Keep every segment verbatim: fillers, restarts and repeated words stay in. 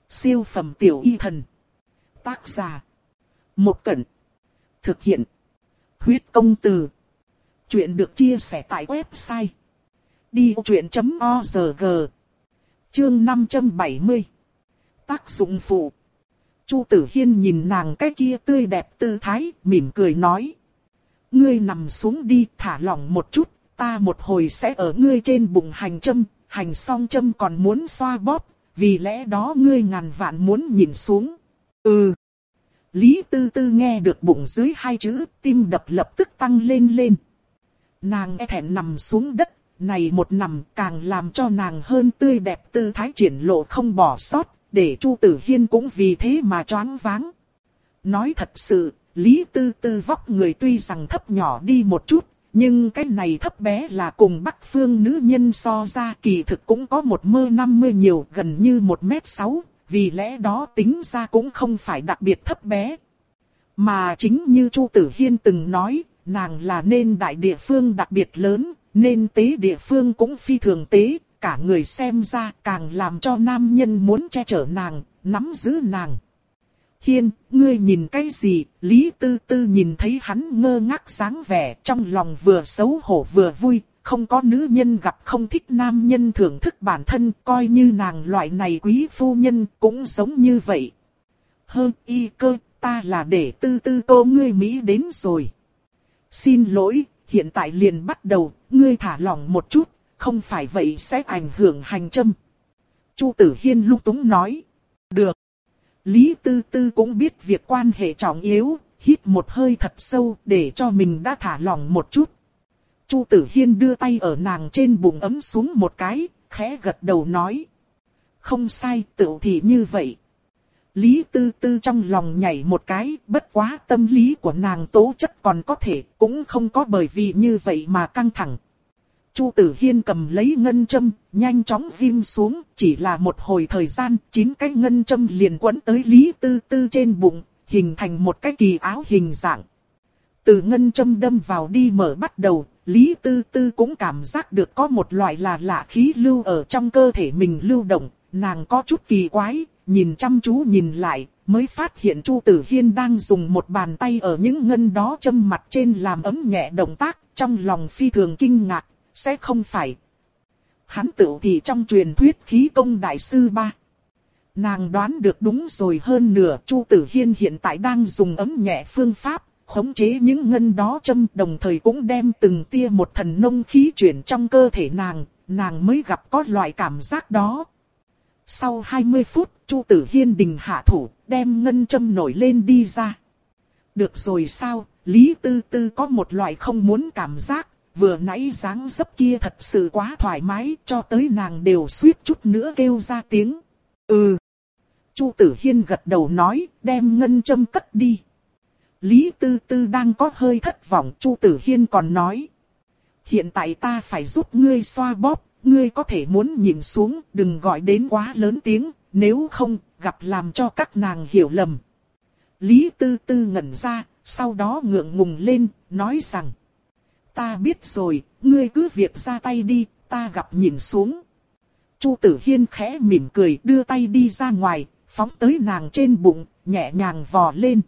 Siêu phẩm tiểu y thần. Tác giả. Một Cẩn. Thực hiện. Huyết công từ. Chuyện được chia sẻ tại website đi vô chuyện chấm org. Chương năm trăm bảy mươi. Tác dụng phụ. Chu Tử Hiên nhìn nàng cái kia tươi đẹp tư thái, mỉm cười nói. Ngươi nằm xuống đi, thả lỏng một chút, ta một hồi sẽ ở ngươi trên bụng hành châm, hành xong châm còn muốn xoa bóp, vì lẽ đó ngươi ngàn vạn muốn nhìn xuống. Ừ. Lý Tư Tư nghe được bụng dưới hai chữ, tim đập lập tức tăng lên lên. Nàng e thẹn nằm xuống đất, này một nằm càng làm cho nàng hơn tươi đẹp tư thái triển lộ không bỏ sót, để Chu Tử Hiên cũng vì thế mà choáng váng. Nói thật sự, Lý Tư Tư vóc người tuy rằng thấp nhỏ đi một chút, nhưng cái này thấp bé là cùng Bắc Phương nữ nhân so ra kỳ thực cũng có một mơ năm mươi nhiều, gần như một mét sáu, vì lẽ đó tính ra cũng không phải đặc biệt thấp bé. Mà chính như Chu Tử Hiên từng nói, nàng là nên đại địa phương đặc biệt lớn, nên tế địa phương cũng phi thường tế, cả người xem ra càng làm cho nam nhân muốn che chở nàng, nắm giữ nàng. Hiên, ngươi nhìn cái gì? Lý Tư Tư nhìn thấy hắn ngơ ngác dáng vẻ, trong lòng vừa xấu hổ vừa vui, không có nữ nhân gặp không thích nam nhân thưởng thức bản thân, coi như nàng loại này quý phu nhân cũng giống như vậy. Hơ y cơ, ta là để Tư Tư tô ngươi Mỹ đến rồi. Xin lỗi, hiện tại liền bắt đầu, ngươi thả lỏng một chút, không phải vậy sẽ ảnh hưởng hành châm. Chu Tử Hiên lung túng nói. Được. Lý Tư Tư cũng biết việc quan hệ trọng yếu, hít một hơi thật sâu để cho mình đã thả lỏng một chút. Chu Tử Hiên đưa tay ở nàng trên bụng ấm xuống một cái, khẽ gật đầu nói. Không sai, tựu thì như vậy. Lý Tư Tư trong lòng nhảy một cái, bất quá tâm lý của nàng tố chất còn có thể, cũng không có bởi vì như vậy mà căng thẳng. Chu Tử Hiên cầm lấy ngân châm, nhanh chóng ghim xuống, chỉ là một hồi thời gian, chín cái ngân châm liền quấn tới Lý Tư Tư trên bụng, hình thành một cái kỳ áo hình dạng. Từ ngân châm đâm vào đi mở bắt đầu, Lý Tư Tư cũng cảm giác được có một loại là lạ khí lưu ở trong cơ thể mình lưu động, nàng có chút kỳ quái, nhìn chăm chú nhìn lại, mới phát hiện Chu Tử Hiên đang dùng một bàn tay ở những ngân đó châm mặt trên làm ấm nhẹ động tác, trong lòng phi thường kinh ngạc. Sẽ không phải. Hắn tự thì trong truyền thuyết khí công đại sư ba. Nàng đoán được đúng rồi, hơn nửa Chu Tử Hiên hiện tại đang dùng ấm nhẹ phương pháp, khống chế những ngân đó châm, đồng thời cũng đem từng tia một thần nông khí chuyển trong cơ thể nàng, nàng mới gặp có loại cảm giác đó. Sau hai mươi phút, Chu Tử Hiên đình hạ thủ, đem ngân châm nổi lên đi ra. Được rồi sao, Lý Tư Tư có một loại không muốn cảm giác. Vừa nãy dáng dấp kia thật sự quá thoải mái, cho tới nàng đều suýt chút nữa kêu ra tiếng. Ừ. Chu Tử Hiên gật đầu nói, đem ngân châm cất đi. Lý Tư Tư đang có hơi thất vọng, Chu Tử Hiên còn nói. Hiện tại ta phải giúp ngươi xoa bóp, ngươi có thể muốn nhìn xuống, đừng gọi đến quá lớn tiếng, nếu không, gặp làm cho các nàng hiểu lầm. Lý Tư Tư ngẩn ra, sau đó ngượng ngùng lên, nói rằng. Ta biết rồi, ngươi cứ việc ra tay đi, ta gặp nhìn xuống. Chu Tử Hiên khẽ mỉm cười đưa tay đi ra ngoài, phóng tới nàng trên bụng, nhẹ nhàng vò lên.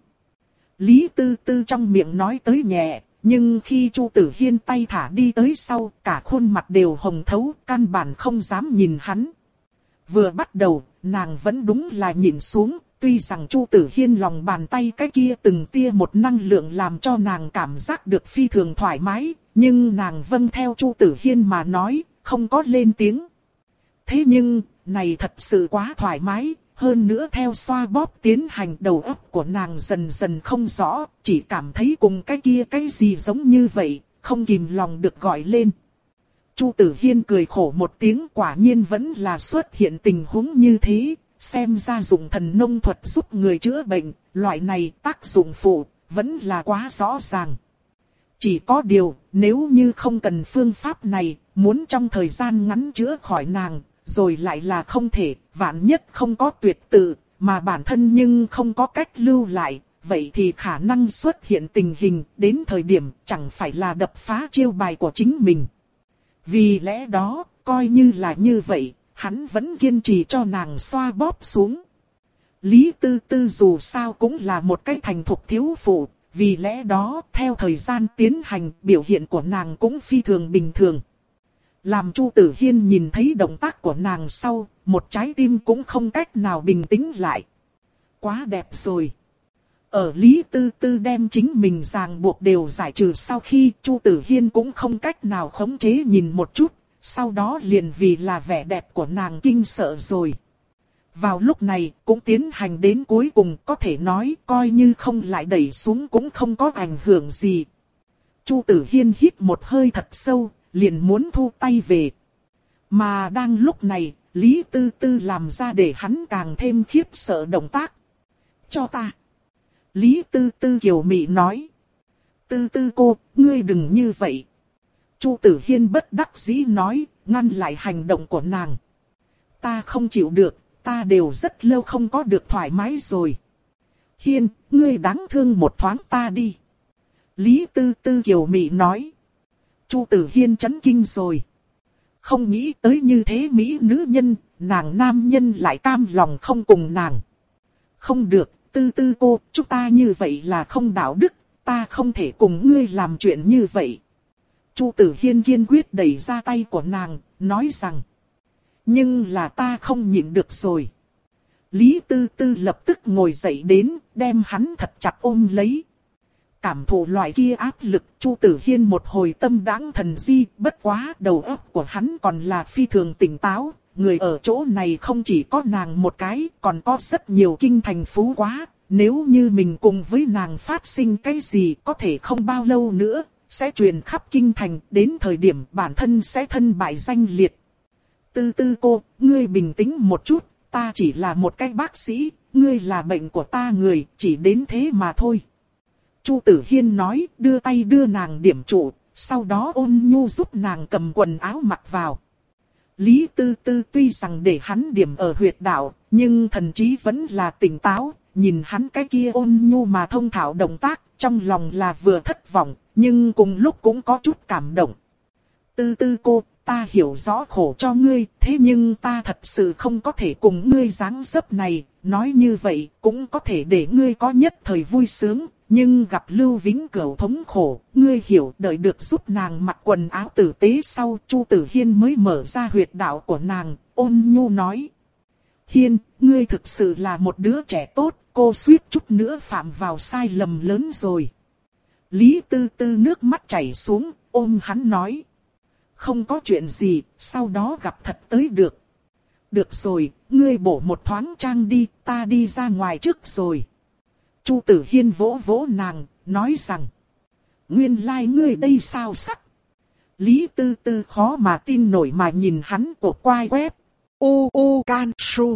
Lý Tư Tư trong miệng nói tới nhẹ, nhưng khi Chu Tử Hiên tay thả đi tới sau, cả khuôn mặt đều hồng thấu, căn bản không dám nhìn hắn. Vừa bắt đầu, nàng vẫn đúng là nhìn xuống. Tuy rằng Chu Tử Hiên lòng bàn tay cái kia từng tia một năng lượng làm cho nàng cảm giác được phi thường thoải mái, nhưng nàng vâng theo Chu Tử Hiên mà nói, không có lên tiếng. Thế nhưng, này thật sự quá thoải mái, hơn nữa theo xoa bóp tiến hành đầu óc của nàng dần dần không rõ, chỉ cảm thấy cùng cái kia cái gì giống như vậy, không kìm lòng được gọi lên. Chu Tử Hiên cười khổ một tiếng, quả nhiên vẫn là xuất hiện tình huống như thế. Xem ra dùng thần nông thuật giúp người chữa bệnh, loại này tác dụng phụ, vẫn là quá rõ ràng. Chỉ có điều, nếu như không cần phương pháp này, muốn trong thời gian ngắn chữa khỏi nàng, rồi lại là không thể, vạn nhất không có tuyệt tự, mà bản thân nhưng không có cách lưu lại, vậy thì khả năng xuất hiện tình hình, đến thời điểm chẳng phải là đập phá chiêu bài của chính mình. Vì lẽ đó, coi như là như vậy. Hắn vẫn kiên trì cho nàng xoa bóp xuống. Lý Tư Tư dù sao cũng là một cái thành thục thiếu phụ, vì lẽ đó theo thời gian tiến hành biểu hiện của nàng cũng phi thường bình thường. Làm Chu Tử Hiên nhìn thấy động tác của nàng sau, một trái tim cũng không cách nào bình tĩnh lại. Quá đẹp rồi. Ở Lý Tư Tư đem chính mình ràng buộc đều giải trừ sau khi Chu Tử Hiên cũng không cách nào khống chế nhìn một chút, sau đó liền vì là vẻ đẹp của nàng kinh sợ rồi. Vào lúc này cũng tiến hành đến cuối cùng, có thể nói coi như không lại đẩy xuống cũng không có ảnh hưởng gì. Chu Tử Hiên hít một hơi thật sâu, liền muốn thu tay về. Mà đang lúc này, Lý Tư Tư làm ra để hắn càng thêm khiếp sợ động tác. Cho ta. Lý Tư Tư kiều mị nói. Tư Tư cô, ngươi đừng như vậy. Chu Tử Hiên bất đắc dĩ nói, ngăn lại hành động của nàng. Ta không chịu được, ta đều rất lâu không có được thoải mái rồi. Hiên, ngươi đáng thương một thoáng ta đi. Lý Tư Tư kiều mị nói. Chu Tử Hiên chấn kinh rồi. Không nghĩ tới như thế mỹ nữ nhân, nàng nam nhân lại cam lòng không cùng nàng. Không được, Tư Tư cô, chúng ta như vậy là không đạo đức, ta không thể cùng ngươi làm chuyện như vậy. Chu Tử Hiên kiên quyết đẩy ra tay của nàng, nói rằng. Nhưng là ta không nhịn được rồi. Lý Tư Tư lập tức ngồi dậy đến, đem hắn thật chặt ôm lấy. Cảm thụ loại kia áp lực, Chu Tử Hiên một hồi tâm đãng thần di, bất quá đầu óc của hắn còn là phi thường tỉnh táo. Người ở chỗ này không chỉ có nàng một cái, còn có rất nhiều kinh thành phú quá. Nếu như mình cùng với nàng phát sinh cái gì, có thể không bao lâu nữa, sẽ truyền khắp kinh thành, đến thời điểm bản thân sẽ thân bại danh liệt. Tư Tư cô, ngươi bình tĩnh một chút, ta chỉ là một cái bác sĩ, ngươi là bệnh của ta người, chỉ đến thế mà thôi. Chu Tử Hiên nói, đưa tay đưa nàng điểm trụ, sau đó ôn nhu giúp nàng cầm quần áo mặc vào. Lý Tư Tư tuy rằng để hắn điểm ở huyệt đạo, nhưng thần trí vẫn là tỉnh táo, nhìn hắn cái kia ôn nhu mà thông thạo động tác, trong lòng là vừa thất vọng, nhưng cùng lúc cũng có chút cảm động. Tư Tư cô, ta hiểu rõ khổ cho ngươi, thế nhưng ta thật sự không có thể cùng ngươi dáng dấp này, nói như vậy cũng có thể để ngươi có nhất thời vui sướng, nhưng gặp Lưu Vĩnh Cửu thống khổ, ngươi hiểu, đợi được giúp nàng mặc quần áo tử tế sau, Chu Tử Hiên mới mở ra huyệt đạo của nàng, ôn nhu nói. Hiên, ngươi thực sự là một đứa trẻ tốt, cô suýt chút nữa phạm vào sai lầm lớn rồi. Lý Tư Tư nước mắt chảy xuống, ôm hắn nói. Không có chuyện gì, sau đó gặp thật tới được. Được rồi, ngươi bổ một thoáng trang đi, ta đi ra ngoài trước rồi. Chu Tử Hiên vỗ vỗ nàng, nói rằng. Nguyên lai like ngươi đây sao sắc. Lý Tư Tư khó mà tin nổi mà nhìn hắn của quai web. U U Can Su.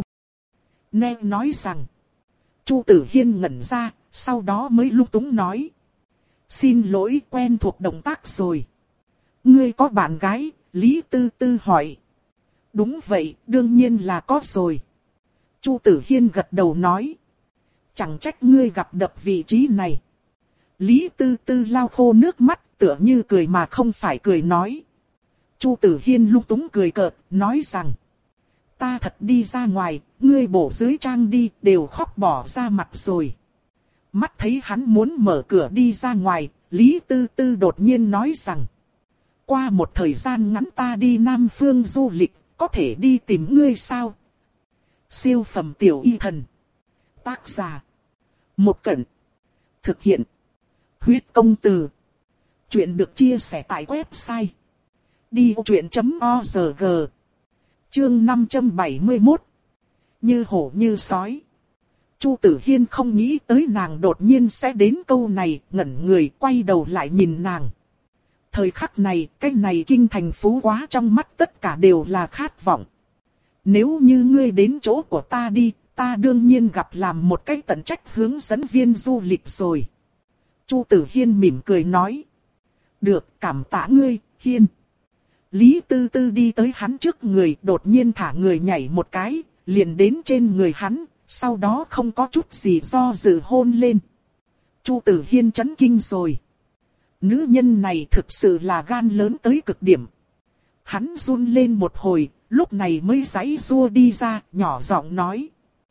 Nè nói rằng. Chu Tử Hiên ngẩn ra, sau đó mới lung túng nói. Xin lỗi, quen thuộc động tác rồi. Ngươi có bạn gái? Lý Tư Tư hỏi. Đúng vậy, đương nhiên là có rồi. Chu Tử Hiên gật đầu nói. Chẳng trách ngươi gặp đập vị trí này. Lý Tư Tư lau khô nước mắt, tựa như cười mà không phải cười nói. Chu Tử Hiên lung túng cười cợt, nói rằng. Ta thật đi ra ngoài, ngươi bổ dưới trang đi, đều khóc bỏ ra mặt rồi. Mắt thấy hắn muốn mở cửa đi ra ngoài, Lý Tư Tư đột nhiên nói rằng. Qua một thời gian ngắn ta đi Nam Phương du lịch, có thể đi tìm ngươi sao? Siêu phẩm tiểu y thần. Tác giả. Một Cẩn. Thực hiện. Huyết công từ. Chuyện được chia sẻ tại website. đi vô chuyện chấm org. Chương năm trăm bảy mươi mốt. Như hổ như sói. Chu Tử Hiên không nghĩ tới nàng đột nhiên sẽ đến câu này, ngẩn người quay đầu lại nhìn nàng. Thời khắc này, cái này kinh thành phú quá trong mắt tất cả đều là khát vọng. Nếu như ngươi đến chỗ của ta đi, ta đương nhiên gặp làm một cái tận trách hướng dẫn viên du lịch rồi. Chu Tử Hiên mỉm cười nói. Được, cảm tạ ngươi, Hiên. Lý Tư Tư đi tới hắn trước người, đột nhiên thả người nhảy một cái, liền đến trên người hắn, sau đó không có chút gì do dự hôn lên. Chu Tử Hiên chấn kinh rồi. Nữ nhân này thực sự là gan lớn tới cực điểm. Hắn run lên một hồi, lúc này mới giãy giụa đi ra, nhỏ giọng nói.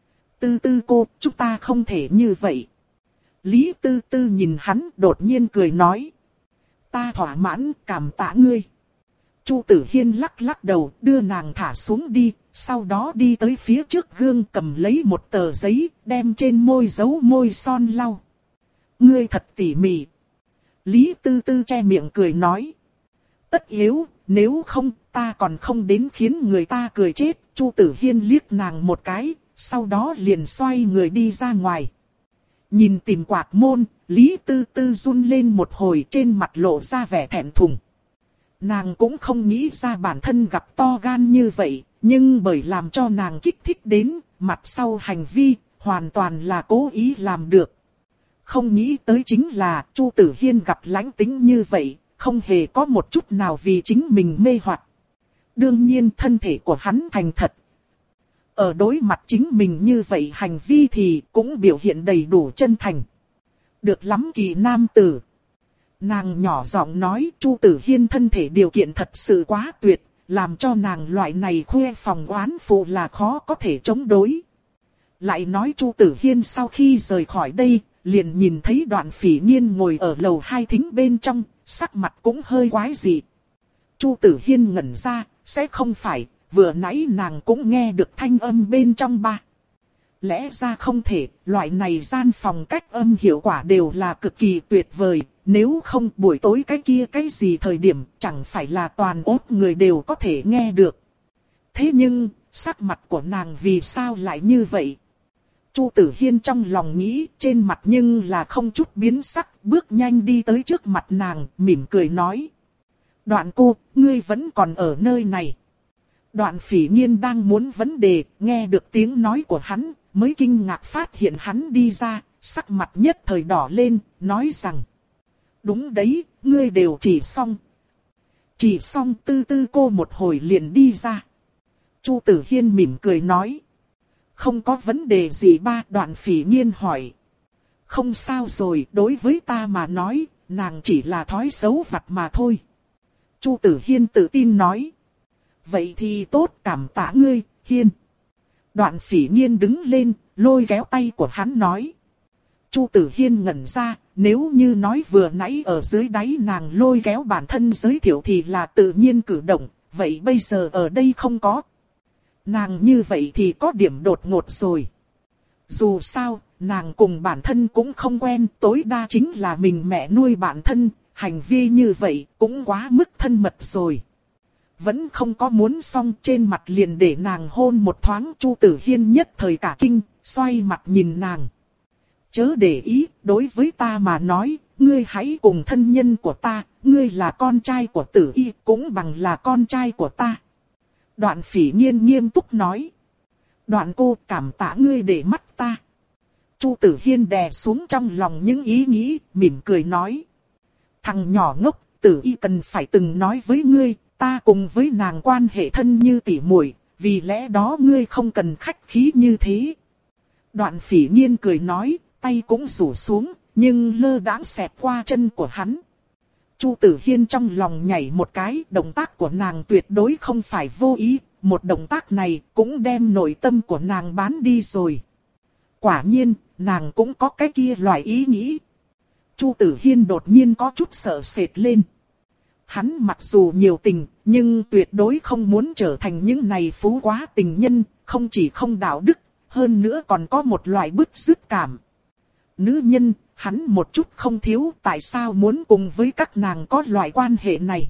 Tư Tư cô, chúng ta không thể như vậy. Lý Tư Tư nhìn hắn đột nhiên cười nói. Ta thỏa mãn, cảm tạ ngươi. Chu Tử Hiên lắc lắc đầu, đưa nàng thả xuống đi, sau đó đi tới phía trước gương cầm lấy một tờ giấy, đem trên môi dấu môi son lau. Ngươi thật tỉ mỉ. Lý Tư Tư che miệng cười nói. Tất yếu, nếu không, ta còn không đến khiến người ta cười chết. Chu Tử Hiên liếc nàng một cái, sau đó liền xoay người đi ra ngoài. Nhìn tìm quạt môn, Lý Tư Tư run lên một hồi, trên mặt lộ ra vẻ thẹn thùng. Nàng cũng không nghĩ ra bản thân gặp to gan như vậy, nhưng bởi làm cho nàng kích thích đến, mặt sau hành vi, hoàn toàn là cố ý làm được. Không nghĩ tới chính là Chu Tử Hiên gặp lãnh tính như vậy, không hề có một chút nào vì chính mình mê hoặc. Đương nhiên thân thể của hắn thành thật. Ở đối mặt chính mình như vậy hành vi thì cũng biểu hiện đầy đủ chân thành. Được lắm Kỳ nam tử. Nàng nhỏ giọng nói Chu Tử Hiên thân thể điều kiện thật sự quá tuyệt, làm cho nàng loại này khoe phòng oán phụ là khó có thể chống đối. Lại nói Chu Tử Hiên sau khi rời khỏi đây, liền nhìn thấy Đoạn Phỉ Nghiên ngồi ở lầu hai thính bên trong, sắc mặt cũng hơi quái dị. Chu Tử Hiên ngẩn ra, sẽ không phải, vừa nãy nàng cũng nghe được thanh âm bên trong ba. Lẽ ra không thể, loại này gian phòng cách âm hiệu quả đều là cực kỳ tuyệt vời, nếu không buổi tối cái kia cái gì thời điểm chẳng phải là toàn ốt người đều có thể nghe được. Thế nhưng, sắc mặt của nàng vì sao lại như vậy? Chu Tử Hiên trong lòng nghĩ, trên mặt nhưng là không chút biến sắc, bước nhanh đi tới trước mặt nàng, mỉm cười nói. Đoạn cô, ngươi vẫn còn ở nơi này. Đoạn Phỉ Nghiên đang muốn vấn đề, nghe được tiếng nói của hắn, mới kinh ngạc phát hiện hắn đi ra, sắc mặt nhất thời đỏ lên, nói rằng. Đúng đấy, ngươi đều chỉ xong. Chỉ xong Tư Tư cô một hồi liền đi ra. Chu Tử Hiên mỉm cười nói. Không có vấn đề gì ba, Đoạn Phỉ Nghiên hỏi. Không sao rồi, đối với ta mà nói, nàng chỉ là thói xấu vặt mà thôi. Chu Tử Hiên tự tin nói. Vậy thì tốt, cảm tạ ngươi, Hiên. Đoạn Phỉ Nghiên đứng lên, lôi kéo tay của hắn nói. Chu Tử Hiên ngẩn ra, nếu như nói vừa nãy ở dưới đáy nàng lôi kéo bản thân giới thiệu thì là tự nhiên cử động, vậy bây giờ ở đây không có. Nàng như vậy thì có điểm đột ngột rồi. Dù sao, nàng cùng bản thân cũng không quen, tối đa chính là mình mẹ nuôi bản thân, hành vi như vậy cũng quá mức thân mật rồi. Vẫn không có muốn xong, trên mặt liền để nàng hôn một thoáng. Chu Tử Hiên nhất thời cả kinh, xoay mặt nhìn nàng. Chớ để ý, đối với ta mà nói, ngươi hãy cùng thân nhân của ta, ngươi là con trai của Tử Y, cũng bằng là con trai của ta. Đoạn Phỉ Nghiên nghiêm túc nói. Đoạn cô, cảm tạ ngươi để mắt ta. Chu Tử Hiên đè xuống trong lòng những ý nghĩ, mỉm cười nói. Thằng nhỏ ngốc, Tử Y cần phải từng nói với ngươi, ta cùng với nàng quan hệ thân như tỉ muội, vì lẽ đó ngươi không cần khách khí như thế. Đoạn Phỉ Nghiên cười nói, tay cũng rủ xuống, nhưng lơ đãng xẹt qua chân của hắn. Chu Tử Hiên trong lòng nhảy một cái, động tác của nàng tuyệt đối không phải vô ý, một động tác này cũng đem nội tâm của nàng bán đi rồi. Quả nhiên, nàng cũng có cái kia loại ý nghĩ. Chu Tử Hiên đột nhiên có chút sợ sệt lên. Hắn mặc dù nhiều tình, nhưng tuyệt đối không muốn trở thành những này phú quá tình nhân, không chỉ không đạo đức, hơn nữa còn có một loại bứt rứt cảm. Nữ nhân, hắn một chút không thiếu, tại sao muốn cùng với các nàng có loại quan hệ này.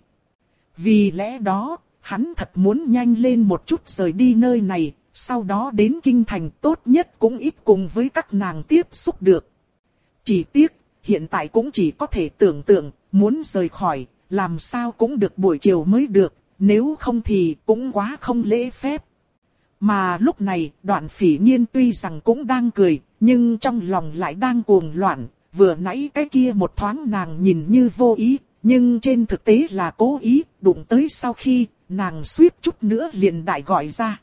Vì lẽ đó, hắn thật muốn nhanh lên một chút rời đi nơi này, sau đó đến kinh thành tốt nhất cũng ít cùng với các nàng tiếp xúc được. Chỉ tiếc, hiện tại cũng chỉ có thể tưởng tượng, muốn rời khỏi, làm sao cũng được buổi chiều mới được, nếu không thì cũng quá không lễ phép. Mà lúc này, Đoạn Phỉ Nghiên tuy rằng cũng đang cười, nhưng trong lòng lại đang cuồng loạn. Vừa nãy cái kia một thoáng nàng nhìn như vô ý, nhưng trên thực tế là cố ý, đụng tới sau khi, nàng suýt chút nữa liền đại gọi ra.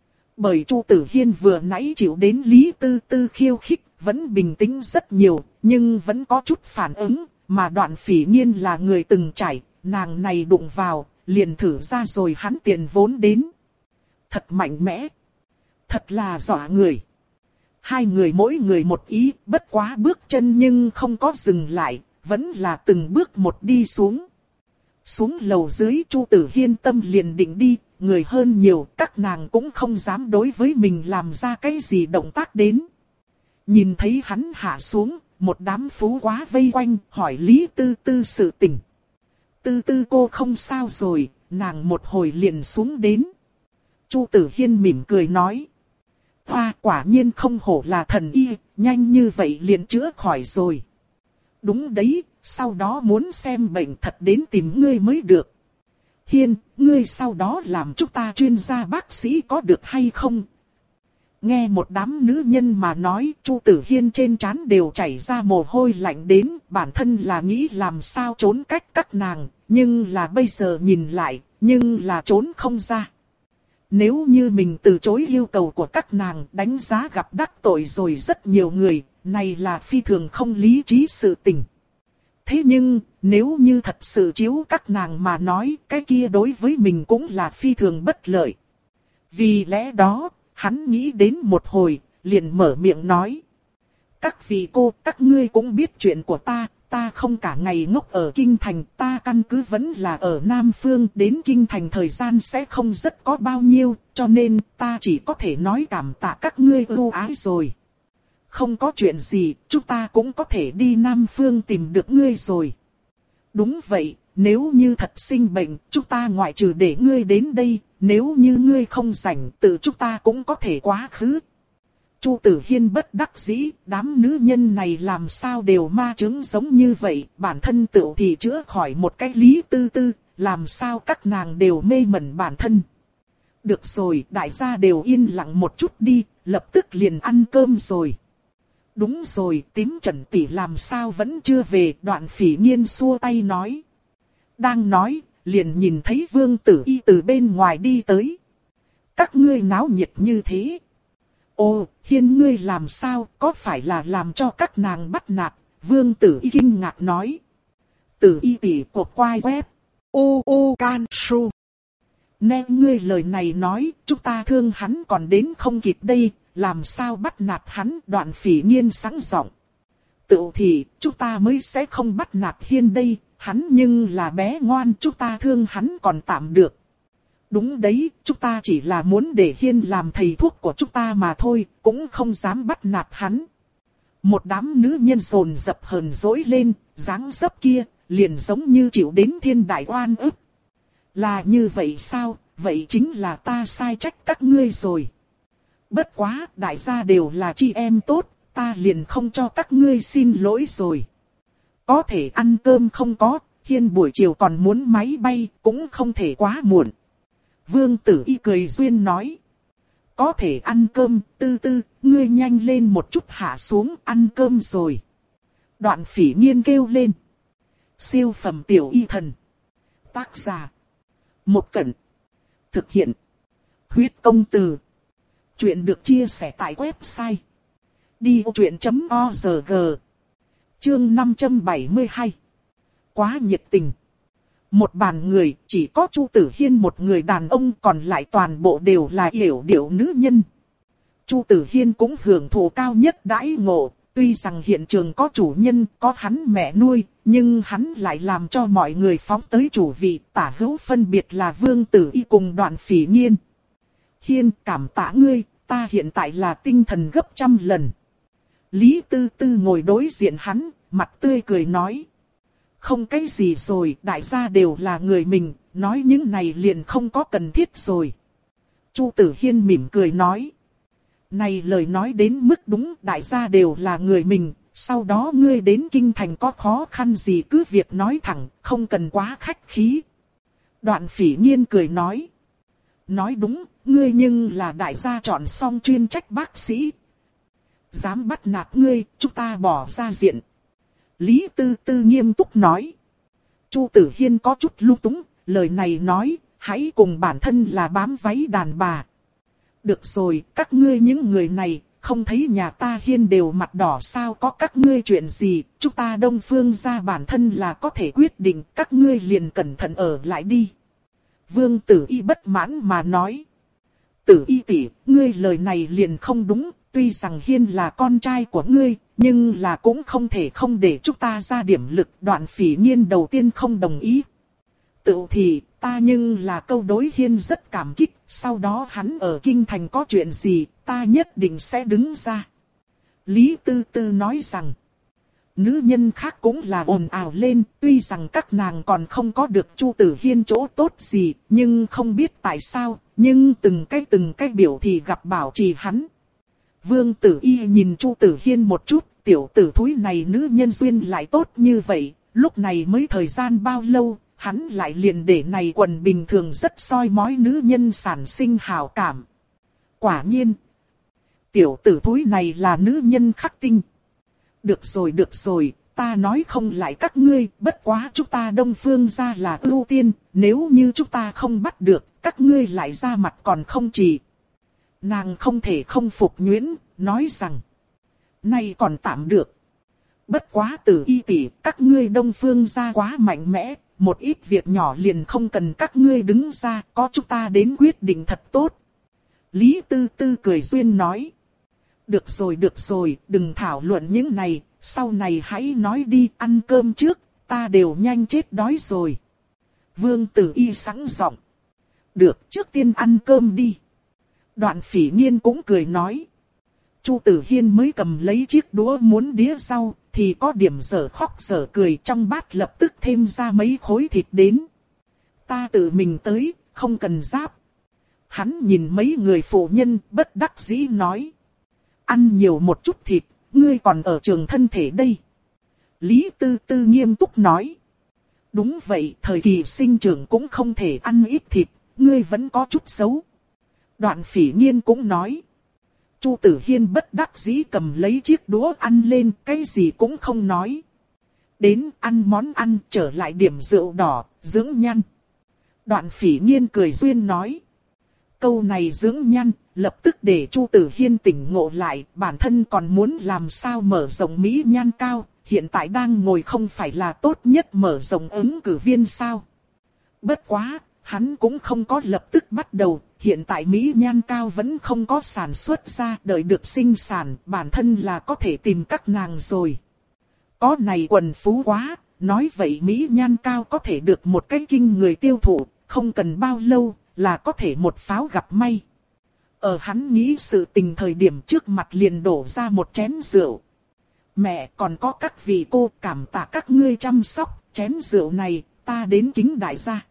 Bởi Chu Tử Hiên vừa nãy chịu đến Lý Tư Tư khiêu khích, vẫn bình tĩnh rất nhiều, nhưng vẫn có chút phản ứng, mà Đoạn Phỉ Nghiên là người từng trải, nàng này đụng vào, liền thử ra rồi hắn tiền vốn đến. Thật mạnh mẽ. Thật là dọa người. hai người mỗi người một ý, bất quá bước chân nhưng không có dừng lại, vẫn là từng bước một đi xuống. Xuống lầu dưới, Chu Tử Hiên tâm liền định đi, người hơn nhiều, các nàng cũng không dám đối với mình làm ra cái gì động tác đến. Nhìn thấy hắn hạ xuống, một đám phú quá vây quanh, hỏi Lý Tư Tư sự tình. Tư Tư cô không sao rồi, nàng một hồi liền xuống đến. Chu Tử Hiên mỉm cười nói. Hoa, quả nhiên không hổ là thần y, nhanh như vậy liền chữa khỏi rồi. Đúng đấy, sau đó muốn xem bệnh thật đến tìm ngươi mới được. Hiên, ngươi sau đó làm chúng ta chuyên gia bác sĩ có được hay không? Nghe một đám nữ nhân mà nói, Chu Tử Hiên trên trán đều chảy ra mồ hôi lạnh đến, bản thân là nghĩ làm sao trốn cách các nàng, nhưng là bây giờ nhìn lại, nhưng là trốn không ra. Nếu như mình từ chối yêu cầu của các nàng, đánh giá gặp đắc tội rồi rất nhiều người, này là phi thường không lý trí sự tình. Thế nhưng, nếu như thật sự chiếu các nàng mà nói, cái kia đối với mình cũng là phi thường bất lợi. Vì lẽ đó, hắn nghĩ đến một hồi, liền mở miệng nói. Các vị cô, các ngươi cũng biết chuyện của ta, ta không cả ngày ngốc ở Kinh Thành, ta căn cứ vẫn là ở Nam Phương, đến Kinh Thành thời gian sẽ không rất có bao nhiêu, cho nên ta chỉ có thể nói cảm tạ các ngươi ưu ái rồi. Không có chuyện gì, chúng ta cũng có thể đi Nam Phương tìm được ngươi rồi. Đúng vậy, nếu như thật sinh bệnh, chúng ta ngoại trừ để ngươi đến đây, nếu như ngươi không rảnh, tự chúng ta cũng có thể quá khứ. Chu Tử Hiên bất đắc dĩ, đám nữ nhân này làm sao đều ma chứng giống như vậy, bản thân tự thì chữa khỏi một cái Lý Tư Tư, làm sao các nàng đều mê mẩn bản thân. Được rồi, đại gia đều yên lặng một chút đi, lập tức liền ăn cơm rồi. Đúng rồi, Tím Trần tỷ làm sao vẫn chưa về, Đoạn Phỉ Nhiên xua tay nói. Đang nói, liền nhìn thấy Vương Tử Y từ bên ngoài đi tới. Các ngươi náo nhiệt như thế. Ô, Hiên ngươi làm sao, có phải là làm cho các nàng bắt nạt, Vương Tử Y kinh ngạc nói. Tử Y tỷ cột quai web, u u can su. Nghe ngươi lời này nói, chúng ta thương hắn còn đến không kịp đây, làm sao bắt nạt hắn, Đoạn Phỉ Nhiên sáng giọng. Tự thì, chúng ta mới sẽ không bắt nạt Hiên đây, hắn nhưng là bé ngoan, chúng ta thương hắn còn tạm được. Đúng đấy, chúng ta chỉ là muốn để Hiên làm thầy thuốc của chúng ta mà thôi, cũng không dám bắt nạt hắn. Một đám nữ nhân dồn dập hờn dỗi lên, dáng dấp kia, liền giống như chịu đến thiên đại oan ức. Là như vậy sao, vậy chính là ta sai trách các ngươi rồi. Bất quá, đại gia đều là chị em tốt, ta liền không cho các ngươi xin lỗi rồi. Có thể ăn cơm không có, Hiên buổi chiều còn muốn máy bay, cũng không thể quá muộn. Vương Tử Y cười duyên nói. Có thể ăn cơm, Tư Tư, ngươi nhanh lên một chút hạ xuống ăn cơm rồi. Đoạn Phỉ Nhiên kêu lên. Siêu phẩm tiểu y thần. Tác giả. Một Cẩn. Thực hiện. Huyết công từ. Chuyện được chia sẻ tại website. đi ô chuyện chấm org. Chương năm trăm bảy mươi hai. Quá nhiệt tình. Một bàn người, chỉ có Chu Tử Hiên một người đàn ông, còn lại toàn bộ đều là yểu điệu nữ nhân. Chu Tử Hiên cũng hưởng thụ cao nhất đãi ngộ, tuy rằng hiện trường có chủ nhân, có hắn mẹ nuôi, nhưng hắn lại làm cho mọi người phóng tới chủ vị, tả hữu phân biệt là Vương Tử Y cùng Đoạn Phỉ Nhiên. Hiên, cảm tạ ngươi, ta hiện tại là tinh thần gấp trăm lần. Lý Tư Tư ngồi đối diện hắn, mặt tươi cười nói. Không cái gì rồi, đại gia đều là người mình, nói những này liền không có cần thiết rồi. Chu Tử Hiên mỉm cười nói. Này lời nói đến mức đúng, đại gia đều là người mình, sau đó ngươi đến Kinh Thành có khó khăn gì cứ việc nói thẳng, không cần quá khách khí. Đoạn Phỉ Nhiên cười nói. Nói đúng, ngươi nhưng là đại gia chọn xong chuyên trách bác sĩ. Dám bắt nạt ngươi, chúng ta bỏ ra diện. Lý Tư Tư nghiêm túc nói. Chu Tử Hiên có chút lung túng, lời này nói, hãy cùng bản thân là bám váy đàn bà. Được rồi, các ngươi những người này, không thấy nhà ta Hiên đều mặt đỏ sao, có các ngươi chuyện gì, chúng ta Đông Phương gia bản thân là có thể quyết định, các ngươi liền cẩn thận ở lại đi. Vương Tử Y bất mãn mà nói. Tử Y tỷ, ngươi lời này liền không đúng, tuy rằng Hiên là con trai của ngươi, nhưng là cũng không thể không để chúng ta ra điểm lực. Đoạn Phỉ Nhiên đầu tiên không đồng ý. Tự thì, ta nhưng là câu đối Hiên rất cảm kích, sau đó hắn ở kinh thành có chuyện gì, ta nhất định sẽ đứng ra. Lý Tư Tư nói rằng, nữ nhân khác cũng là ồn ào lên, tuy rằng các nàng còn không có được Chu Tử Hiên chỗ tốt gì, nhưng không biết tại sao, nhưng từng cái từng cái biểu thì gặp bảo trì hắn. Vương Tử Y nhìn Chu Tử Hiên một chút, tiểu tử thúi này nữ nhân duyên lại tốt như vậy, lúc này mới thời gian bao lâu, hắn lại liền để này quần bình thường rất soi mói nữ nhân sản sinh hảo cảm. Quả nhiên, tiểu tử thúi này là nữ nhân khắc tinh. Được rồi được rồi, ta nói không lại các ngươi, bất quá chúng ta Đông Phương gia là ưu tiên, nếu như chúng ta không bắt được, các ngươi lại ra mặt còn không chỉ. Nàng không thể không phục nhuyễn, nói rằng, nay còn tạm được. Bất quá Tử Y tỷ, các ngươi Đông Phương gia quá mạnh mẽ, một ít việc nhỏ liền không cần các ngươi đứng ra, có chúng ta đến quyết định thật tốt. Lý Tư Tư cười duyên nói. Được rồi được rồi, đừng thảo luận những này, sau này hãy nói đi, ăn cơm trước, ta đều nhanh chết đói rồi. Vương Tử Y sẵn giọng. Được, trước tiên ăn cơm đi. Đoạn Phỉ Nhiên cũng cười nói. Chu Tử Hiên mới cầm lấy chiếc đũa muốn đĩa rau, thì có điểm dở khóc dở cười, trong bát lập tức thêm ra mấy khối thịt đến. Ta tự mình tới, không cần giáp. Hắn nhìn mấy người phụ nhân, bất đắc dĩ nói. Ăn nhiều một chút thịt, ngươi còn ở trường thân thể đây. Lý Tư Tư nghiêm túc nói. Đúng vậy, thời kỳ sinh trưởng cũng không thể ăn ít thịt, ngươi vẫn có chút xấu. Đoạn Phỉ Nhiên cũng nói. Chu Tử Hiên bất đắc dĩ cầm lấy chiếc đũa ăn lên, cái gì cũng không nói. Đến ăn món ăn, trở lại điểm rượu đỏ, dưỡng nhăn. Đoạn Phỉ Nhiên cười duyên nói. Câu này dưỡng nhăn, lập tức để Chu Tử Hiên tỉnh ngộ lại, bản thân còn muốn làm sao mở rộng mỹ nhan cao, hiện tại đang ngồi không phải là tốt nhất mở rộng ứng cử viên sao. Bất quá, hắn cũng không có lập tức bắt đầu, hiện tại mỹ nhan cao vẫn không có sản xuất ra, đợi được sinh sản, bản thân là có thể tìm các nàng rồi. Có này quần phú quá, nói vậy mỹ nhan cao có thể được một cái kinh người tiêu thụ, không cần bao lâu, là có thể một pháo gặp may. Ở hắn nghĩ sự tình thời điểm trước mặt liền đổ ra một chén rượu. Mẹ còn có các vị cô cảm tạ các ngươi chăm sóc, chén rượu này ta đến kính đại gia.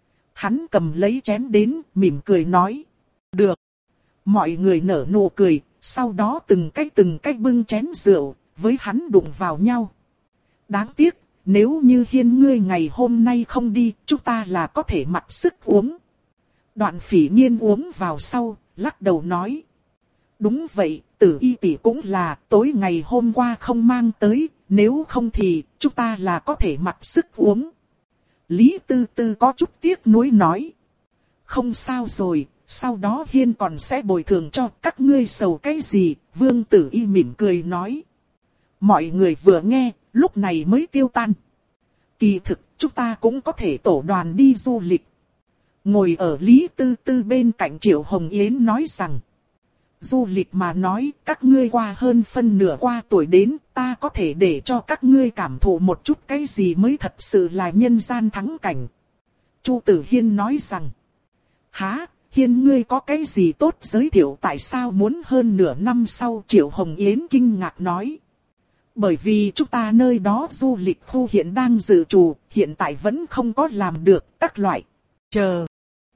Hắn cầm lấy chén đến, mỉm cười nói. Được. Mọi người nở nụ cười, sau đó từng cách từng cách bưng chén rượu, với hắn đụng vào nhau. Đáng tiếc, nếu như Hiên ngươi ngày hôm nay không đi, chúng ta là có thể mặc sức uống. Đoạn Phỉ Nhiên uống vào sau, lắc đầu nói. Đúng vậy, Tử Y tỷ cũng là, tối ngày hôm qua không mang tới, nếu không thì, chúng ta là có thể mặc sức uống. Lý Tư Tư có chút tiếc nuối nói. Không sao rồi, sau đó Hiên còn sẽ bồi thường cho các ngươi sầu cái gì, Vương Tử Y mỉm cười nói. Mọi người vừa nghe, lúc này mới tiêu tan. Kỳ thực, chúng ta cũng có thể tổ đoàn đi du lịch. Ngồi ở Lý Tư Tư bên cạnh Triệu Hồng Yến nói rằng. Du lịch mà nói, các ngươi qua hơn phân nửa qua tuổi đến, ta có thể để cho các ngươi cảm thụ một chút cái gì mới thật sự là nhân gian thắng cảnh. Chu Tử Hiên nói rằng. Hả, Hiên ngươi có cái gì tốt giới thiệu, tại sao muốn hơn nửa năm sau? Triệu Hồng Yến kinh ngạc nói. Bởi vì chúng ta nơi đó du lịch khu hiện đang dự trù, hiện tại vẫn không có làm được các loại. Chờ.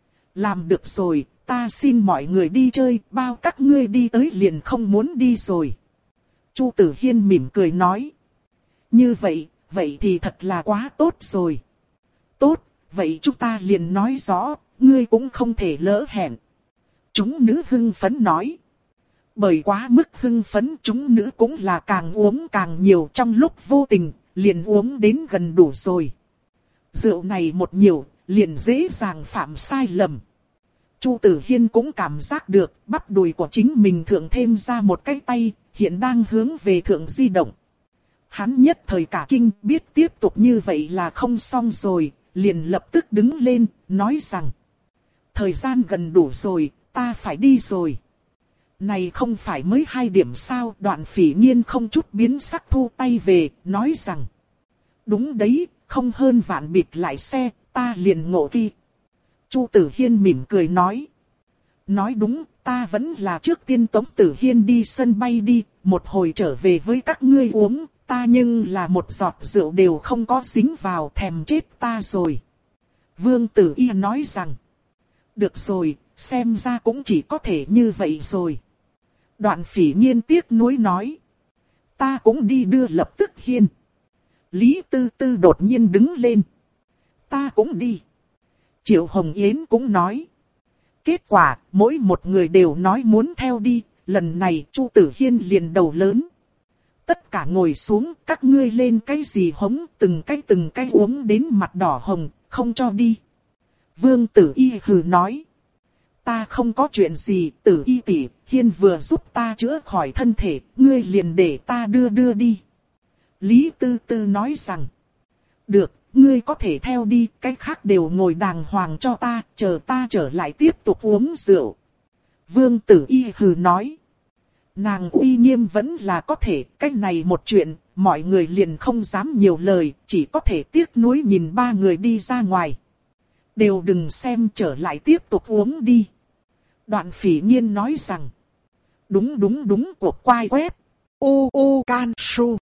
Làm được rồi, ta xin mọi người đi chơi, bao các ngươi đi tới liền không muốn đi rồi. Chu Tử Hiên mỉm cười nói. Như vậy, vậy thì thật là quá tốt rồi. Tốt, vậy chúng ta liền nói rõ, ngươi cũng không thể lỡ hẹn. Chúng nữ hưng phấn nói. Bởi quá mức hưng phấn, chúng nữ cũng là càng uống càng nhiều, trong lúc vô tình, liền uống đến gần đủ rồi. Rượu này một nhiều, liền dễ dàng phạm sai lầm. Chu Tử Hiên cũng cảm giác được, bắp đùi của chính mình thượng thêm ra một cái tay, hiện đang hướng về thượng di động. Hắn nhất thời cả kinh, biết tiếp tục như vậy là không xong rồi, liền lập tức đứng lên, nói rằng. Thời gian gần đủ rồi, ta phải đi rồi. Này không phải mới hai điểm sao? Đoạn Phỉ Nhiên không chút biến sắc thu tay về, nói rằng. Đúng đấy, không hơn vạn bịt lại xe, ta liền ngộ kỳ. Chu Tử Hiên mỉm cười nói. Nói đúng, ta vẫn là trước tiên Tống Tử Hiên đi sân bay đi, một hồi trở về với các ngươi uống, ta nhưng là một giọt rượu đều không có dính vào, thèm chết ta rồi. Vương Tử Y nói rằng. Được rồi, xem ra cũng chỉ có thể như vậy rồi. Đoạn Phỉ Nhiên tiếc nuối nói. Ta cũng đi đưa lập tức Hiên. Lý Tư Tư đột nhiên đứng lên. Ta cũng đi. Triệu Hồng Yến cũng nói. Kết quả, mỗi một người đều nói muốn theo đi, lần này Chu Tử Hiên liền đầu lớn. Tất cả ngồi xuống, các ngươi lên cái gì hống, từng cái từng cái uống đến mặt đỏ hồng, không cho đi. Vương Tử Y hừ nói. Ta không có chuyện gì, Tử Y tỷ, Hiên vừa giúp ta chữa khỏi thân thể, ngươi liền để ta đưa đưa đi. Lý Tư Tư nói rằng. Được, ngươi có thể theo đi, cái khác đều ngồi đàng hoàng cho ta, chờ ta trở lại tiếp tục uống rượu. Vương Tử Y hừ nói. Nàng uy nghiêm vẫn là có thể, cách này một chuyện, mọi người liền không dám nhiều lời, chỉ có thể tiếc nuối nhìn ba người đi ra ngoài. Đều đừng xem, trở lại tiếp tục uống đi. Đoạn Phỉ Nhiên nói rằng. Đúng đúng đúng, cuộc quay web. U U Can Su.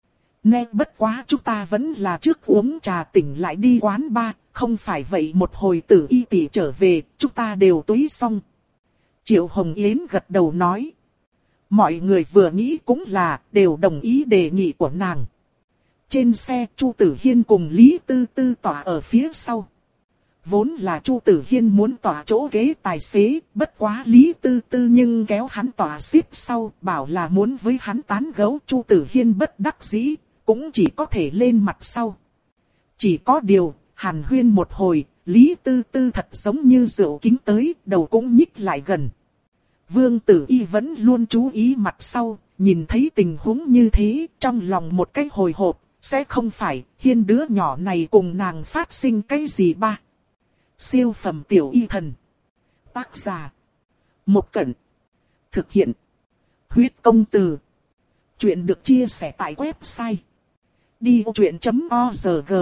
Nè bất quá chúng ta vẫn là trước uống trà tỉnh lại đi quán bar, không phải vậy một hồi Tử Y tỷ trở về, chúng ta đều túi xong. Triệu Hồng Yến gật đầu nói. Mọi người vừa nghĩ cũng là, đều đồng ý đề nghị của nàng. Trên xe, Chu Tử Hiên cùng Lý Tư Tư tỏa ở phía sau. Vốn là Chu Tử Hiên muốn tỏa chỗ ghế tài xế, bất quá Lý Tư Tư nhưng kéo hắn tỏa xếp sau, bảo là muốn với hắn tán gẫu. Chu Tử Hiên bất đắc dĩ, cũng chỉ có thể lên mặt sau. Chỉ có điều, hàn huyên một hồi, Lý Tư Tư thật giống như rượu kính tới, đầu cũng nhích lại gần. Vương Tử Y vẫn luôn chú ý mặt sau, nhìn thấy tình huống như thế, trong lòng một cái hồi hộp, sẽ không phải, Hiên đứa nhỏ này cùng nàng phát sinh cái gì ba. Siêu phẩm tiểu y thần. Tác giả. Một Cẩn. Thực hiện. Huyết công từ. Chuyện được chia sẻ tại website. đi ô chuyện chấm org.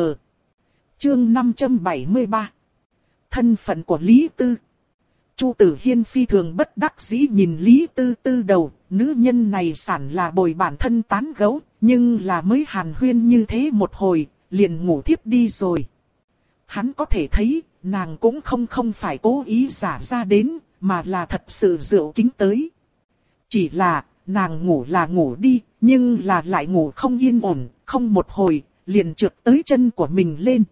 Chương năm trăm bảy mươi ba. Thân phận của Lý Tư. Chu Tử Hiên phi thường bất đắc dĩ nhìn Lý Tư Tư đầu, nữ nhân này sản là bồi bản thân tán gẫu, nhưng là mới hàn huyên như thế một hồi, liền ngủ thiếp đi rồi. Hắn có thể thấy, nàng cũng không không phải cố ý giả ra đến, mà là thật sự rượu kính tới. Chỉ là, nàng ngủ là ngủ đi, nhưng là lại ngủ không yên ổn, không một hồi, liền trượt tới chân của mình lên.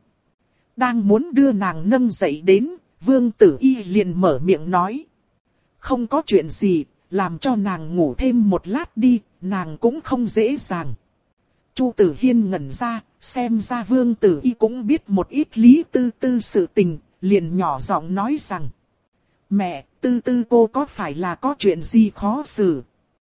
Đang muốn đưa nàng nâng dậy đến, Vương Tử Y liền mở miệng nói. Không có chuyện gì, làm cho nàng ngủ thêm một lát đi, nàng cũng không dễ dàng. Chu Tử Hiên ngẩn ra, xem ra Vương Tử Y cũng biết một ít Lý Tư Tư sự tình, liền nhỏ giọng nói rằng. Mẹ, Tư Tư cô có phải là có chuyện gì khó xử?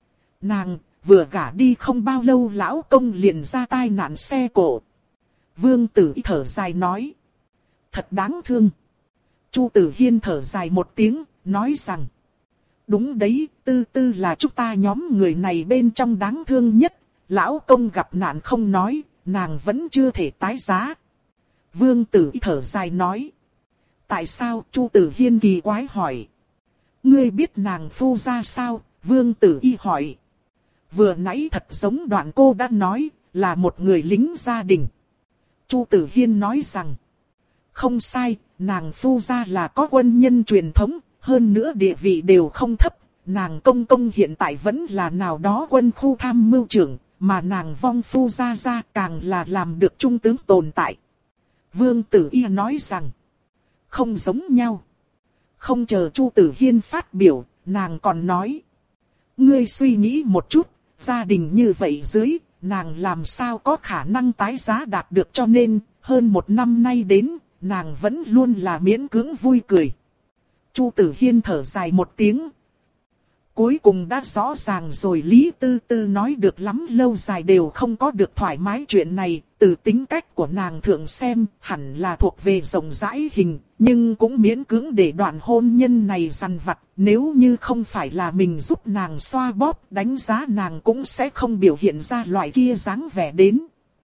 Nàng, vừa gả đi không bao lâu lão công liền ra tai nạn xe cộ. Vương Tử Y thở dài nói. Thật đáng thương. Chu Tử Hiên thở dài một tiếng, nói rằng. Đúng đấy, Tư Tư là chúng ta nhóm người này bên trong đáng thương nhất. Lão công gặp nạn không nói, nàng vẫn chưa thể tái giá. Vương Tử Y thở dài nói. Tại sao? Chu Tử Hiên kỳ quái hỏi. Ngươi biết nàng phu ra sao? Vương Tử Y hỏi. Vừa nãy thật giống đoạn cô đã nói, là một người lính gia đình. Chu Tử Hiên nói rằng. Không sai, nàng phu ra là có quân nhân truyền thống, hơn nữa địa vị đều không thấp. Nàng công công hiện tại vẫn là nào đó quân khu tham mưu trưởng, mà nàng vong phu ra ra càng là làm được trung tướng tồn tại. Vương Tử Y nói rằng. Không giống nhau. Không chờ Chu Tử Hiên phát biểu, nàng còn nói. Ngươi suy nghĩ một chút, gia đình như vậy dưới, nàng làm sao có khả năng tái giá đạt được, cho nên, hơn một năm nay đến, nàng vẫn luôn là miễn cưỡng vui cười. Chu Tử Hiên thở dài một tiếng. Cuối cùng đã rõ ràng rồi, Lý Tư Tư nói được lắm lâu dài đều không có được thoải mái chuyện này, từ tính cách của nàng thượng xem hẳn là thuộc về rộng rãi hình, nhưng cũng miễn cưỡng để đoạn hôn nhân này dằn vặt, nếu như không phải là mình giúp nàng xoa bóp đánh giá nàng cũng sẽ không biểu hiện ra loại kia dáng vẻ đến.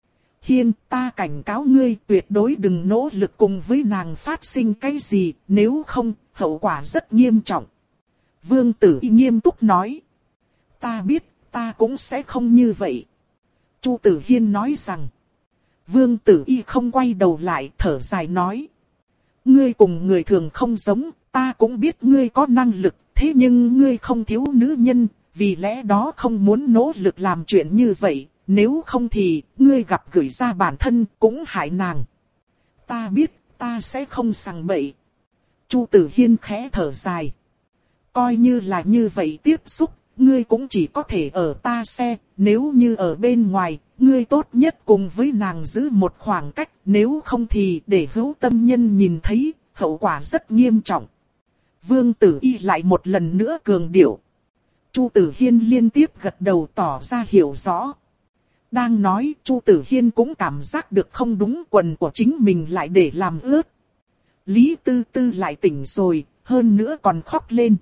Hiên, ta cảnh cáo ngươi tuyệt đối đừng nỗ lực cùng với nàng phát sinh cái gì, nếu không, hậu quả rất nghiêm trọng. Vương Tử Y nghiêm túc nói. Ta biết, ta cũng sẽ không như vậy. Chu Tử Hiên nói rằng. Vương Tử Y không quay đầu lại, thở dài nói. Ngươi cùng người thường không giống, ta cũng biết ngươi có năng lực, thế nhưng ngươi không thiếu nữ nhân, vì lẽ đó không muốn nỗ lực làm chuyện như vậy, nếu không thì, ngươi gặp gửi ra bản thân, cũng hại nàng. Ta biết, ta sẽ không sằng bậy. Chu Tử Hiên khẽ thở dài. Coi như là như vậy tiếp xúc, ngươi cũng chỉ có thể ở ta xe, nếu như ở bên ngoài, ngươi tốt nhất cùng với nàng giữ một khoảng cách, nếu không thì để hữu tâm nhân nhìn thấy, hậu quả rất nghiêm trọng. Vương Tử Y lại một lần nữa cường điệu. Chu Tử Hiên liên tiếp gật đầu tỏ ra hiểu rõ. Đang nói, Chu Tử Hiên cũng cảm giác được không đúng, quần của chính mình lại để làm ướt. Lý Tư Tư lại tỉnh rồi, hơn nữa còn khóc lên.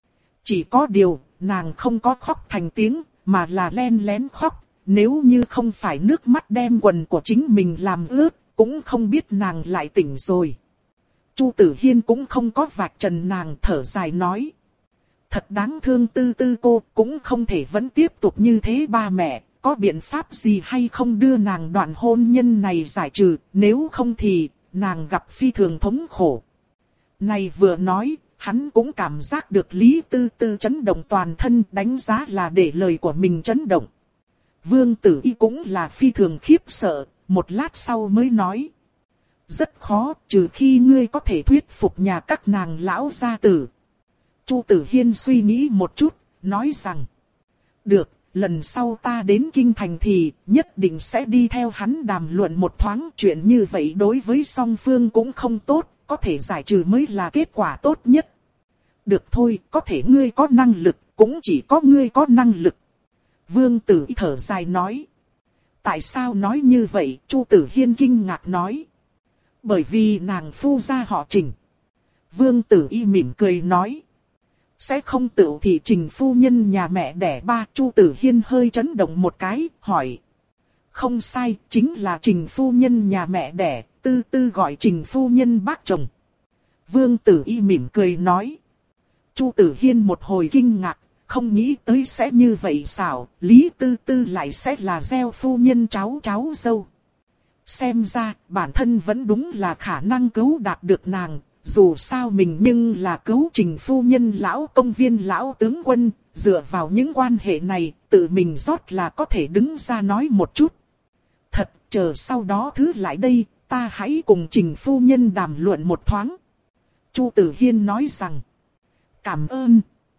Chỉ có điều, nàng không có khóc thành tiếng, mà là len lén khóc. Nếu như không phải nước mắt đem quần của chính mình làm ướt, cũng không biết nàng lại tỉnh rồi. Chu Tử Hiên cũng không có vạch trần nàng, thở dài nói. Thật đáng thương Tư Tư cô, cũng không thể vẫn tiếp tục như thế ba mẹ. Có biện pháp gì hay không đưa nàng đoạn hôn nhân này giải trừ, nếu không thì nàng gặp phi thường thống khổ. Này vừa nói, hắn cũng cảm giác được Lý Tư Tư chấn động toàn thân, đánh giá là để lời của mình chấn động. Vương Tử Y cũng là phi thường khiếp sợ, một lát sau mới nói. Rất khó, trừ khi ngươi có thể thuyết phục nhà các nàng lão gia tử. Chu Tử Hiên suy nghĩ một chút, nói rằng. Được, lần sau ta đến Kinh Thành thì nhất định sẽ đi theo hắn đàm luận một thoáng, chuyện như vậy đối với song phương cũng không tốt. Có thể giải trừ mới là kết quả tốt nhất. Được thôi, có thể ngươi có năng lực, cũng chỉ có ngươi có năng lực. Vương Tử Y thở dài nói. Tại sao nói như vậy? Chu Tử Hiên kinh ngạc nói. Bởi vì nàng phu gia họ Trình. Vương Tử Y mỉm cười nói. Sẽ không tự thì Trình phu nhân nhà mẹ đẻ ba. Chu Tử Hiên hơi chấn động một cái, hỏi. Không sai, chính là Trình phu nhân nhà mẹ đẻ. Tư Tư gọi Trình phu nhân bác chồng. Vương Tử Y mỉm cười nói. Chu Tử Hiên một hồi kinh ngạc, không nghĩ tới sẽ như vậy sao, Lý Tư Tư lại sẽ là gieo phu nhân cháu cháu dâu. Xem ra, bản thân vẫn đúng là khả năng cứu đạt được nàng, dù sao mình nhưng là cứu Trình phu nhân lão công viên lão tướng quân, dựa vào những quan hệ này, tự mình rót là có thể đứng ra nói một chút. Thật, chờ sau đó thứ lại đây, ta hãy cùng Trình phu nhân đàm luận một thoáng. Chu Tử Hiên nói rằng. Cảm ơn.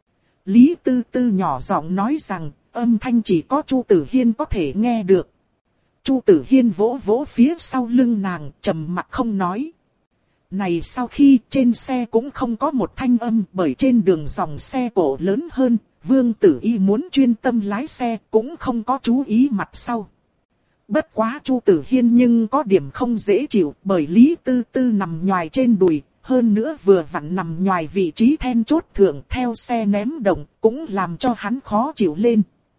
Lý Tư Tư nhỏ giọng nói rằng, âm thanh chỉ có Chu Tử Hiên có thể nghe được. Chu Tử Hiên vỗ vỗ phía sau lưng nàng, trầm mặc không nói. Này sau khi trên xe cũng không có một thanh âm, bởi trên đường dòng xe cổ lớn hơn, Vương Tử Y muốn chuyên tâm lái xe cũng không có chú ý mặt sau. Bất quá Chu Tử Hiên nhưng có điểm không dễ chịu, bởi Lý Tư Tư nằm nhoài trên đùi, hơn nữa vừa vặn nằm nhoài vị trí then chốt thượng, theo xe ném động, cũng làm cho hắn khó chịu lên.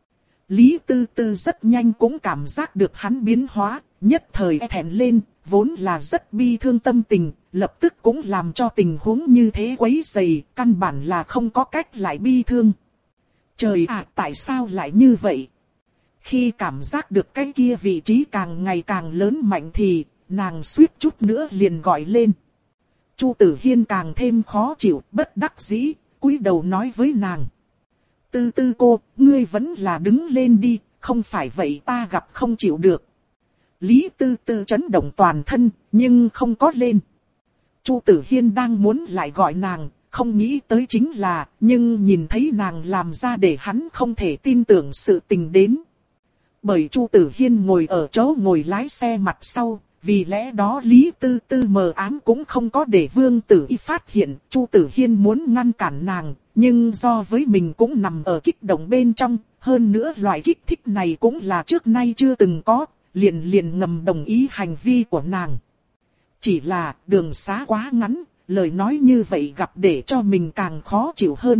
Lý Tư Tư rất nhanh cũng cảm giác được hắn biến hóa, nhất thời e thẹn lên, vốn là rất bi thương tâm tình, lập tức cũng làm cho tình huống như thế quấy rầy, căn bản là không có cách lại bi thương. Trời ạ, tại sao lại như vậy? Khi cảm giác được cái kia vị trí càng ngày càng lớn mạnh thì, nàng suýt chút nữa liền gọi lên. Chu Tử Hiên càng thêm khó chịu, bất đắc dĩ, cúi đầu nói với nàng. Tư Tư cô, ngươi vẫn là đứng lên đi, không phải vậy ta gặp không chịu được. Lý Tư Tư chấn động toàn thân, nhưng không có lên. Chu Tử Hiên đang muốn lại gọi nàng, không nghĩ tới chính là, nhưng nhìn thấy nàng làm ra để hắn không thể tin tưởng sự tình đến. Bởi Chu Tử Hiên ngồi ở chỗ ngồi lái xe mặt sau, vì lẽ đó Lý Tư Tư mờ ám cũng không có để Vương Tử Y phát hiện. Chu Tử Hiên muốn ngăn cản nàng, nhưng do với mình cũng nằm ở kích động bên trong, hơn nữa loại kích thích này cũng là trước nay chưa từng có, liền liền ngầm đồng ý hành vi của nàng. Chỉ là đường xá quá ngắn, lời nói như vậy gặp để cho mình càng khó chịu hơn.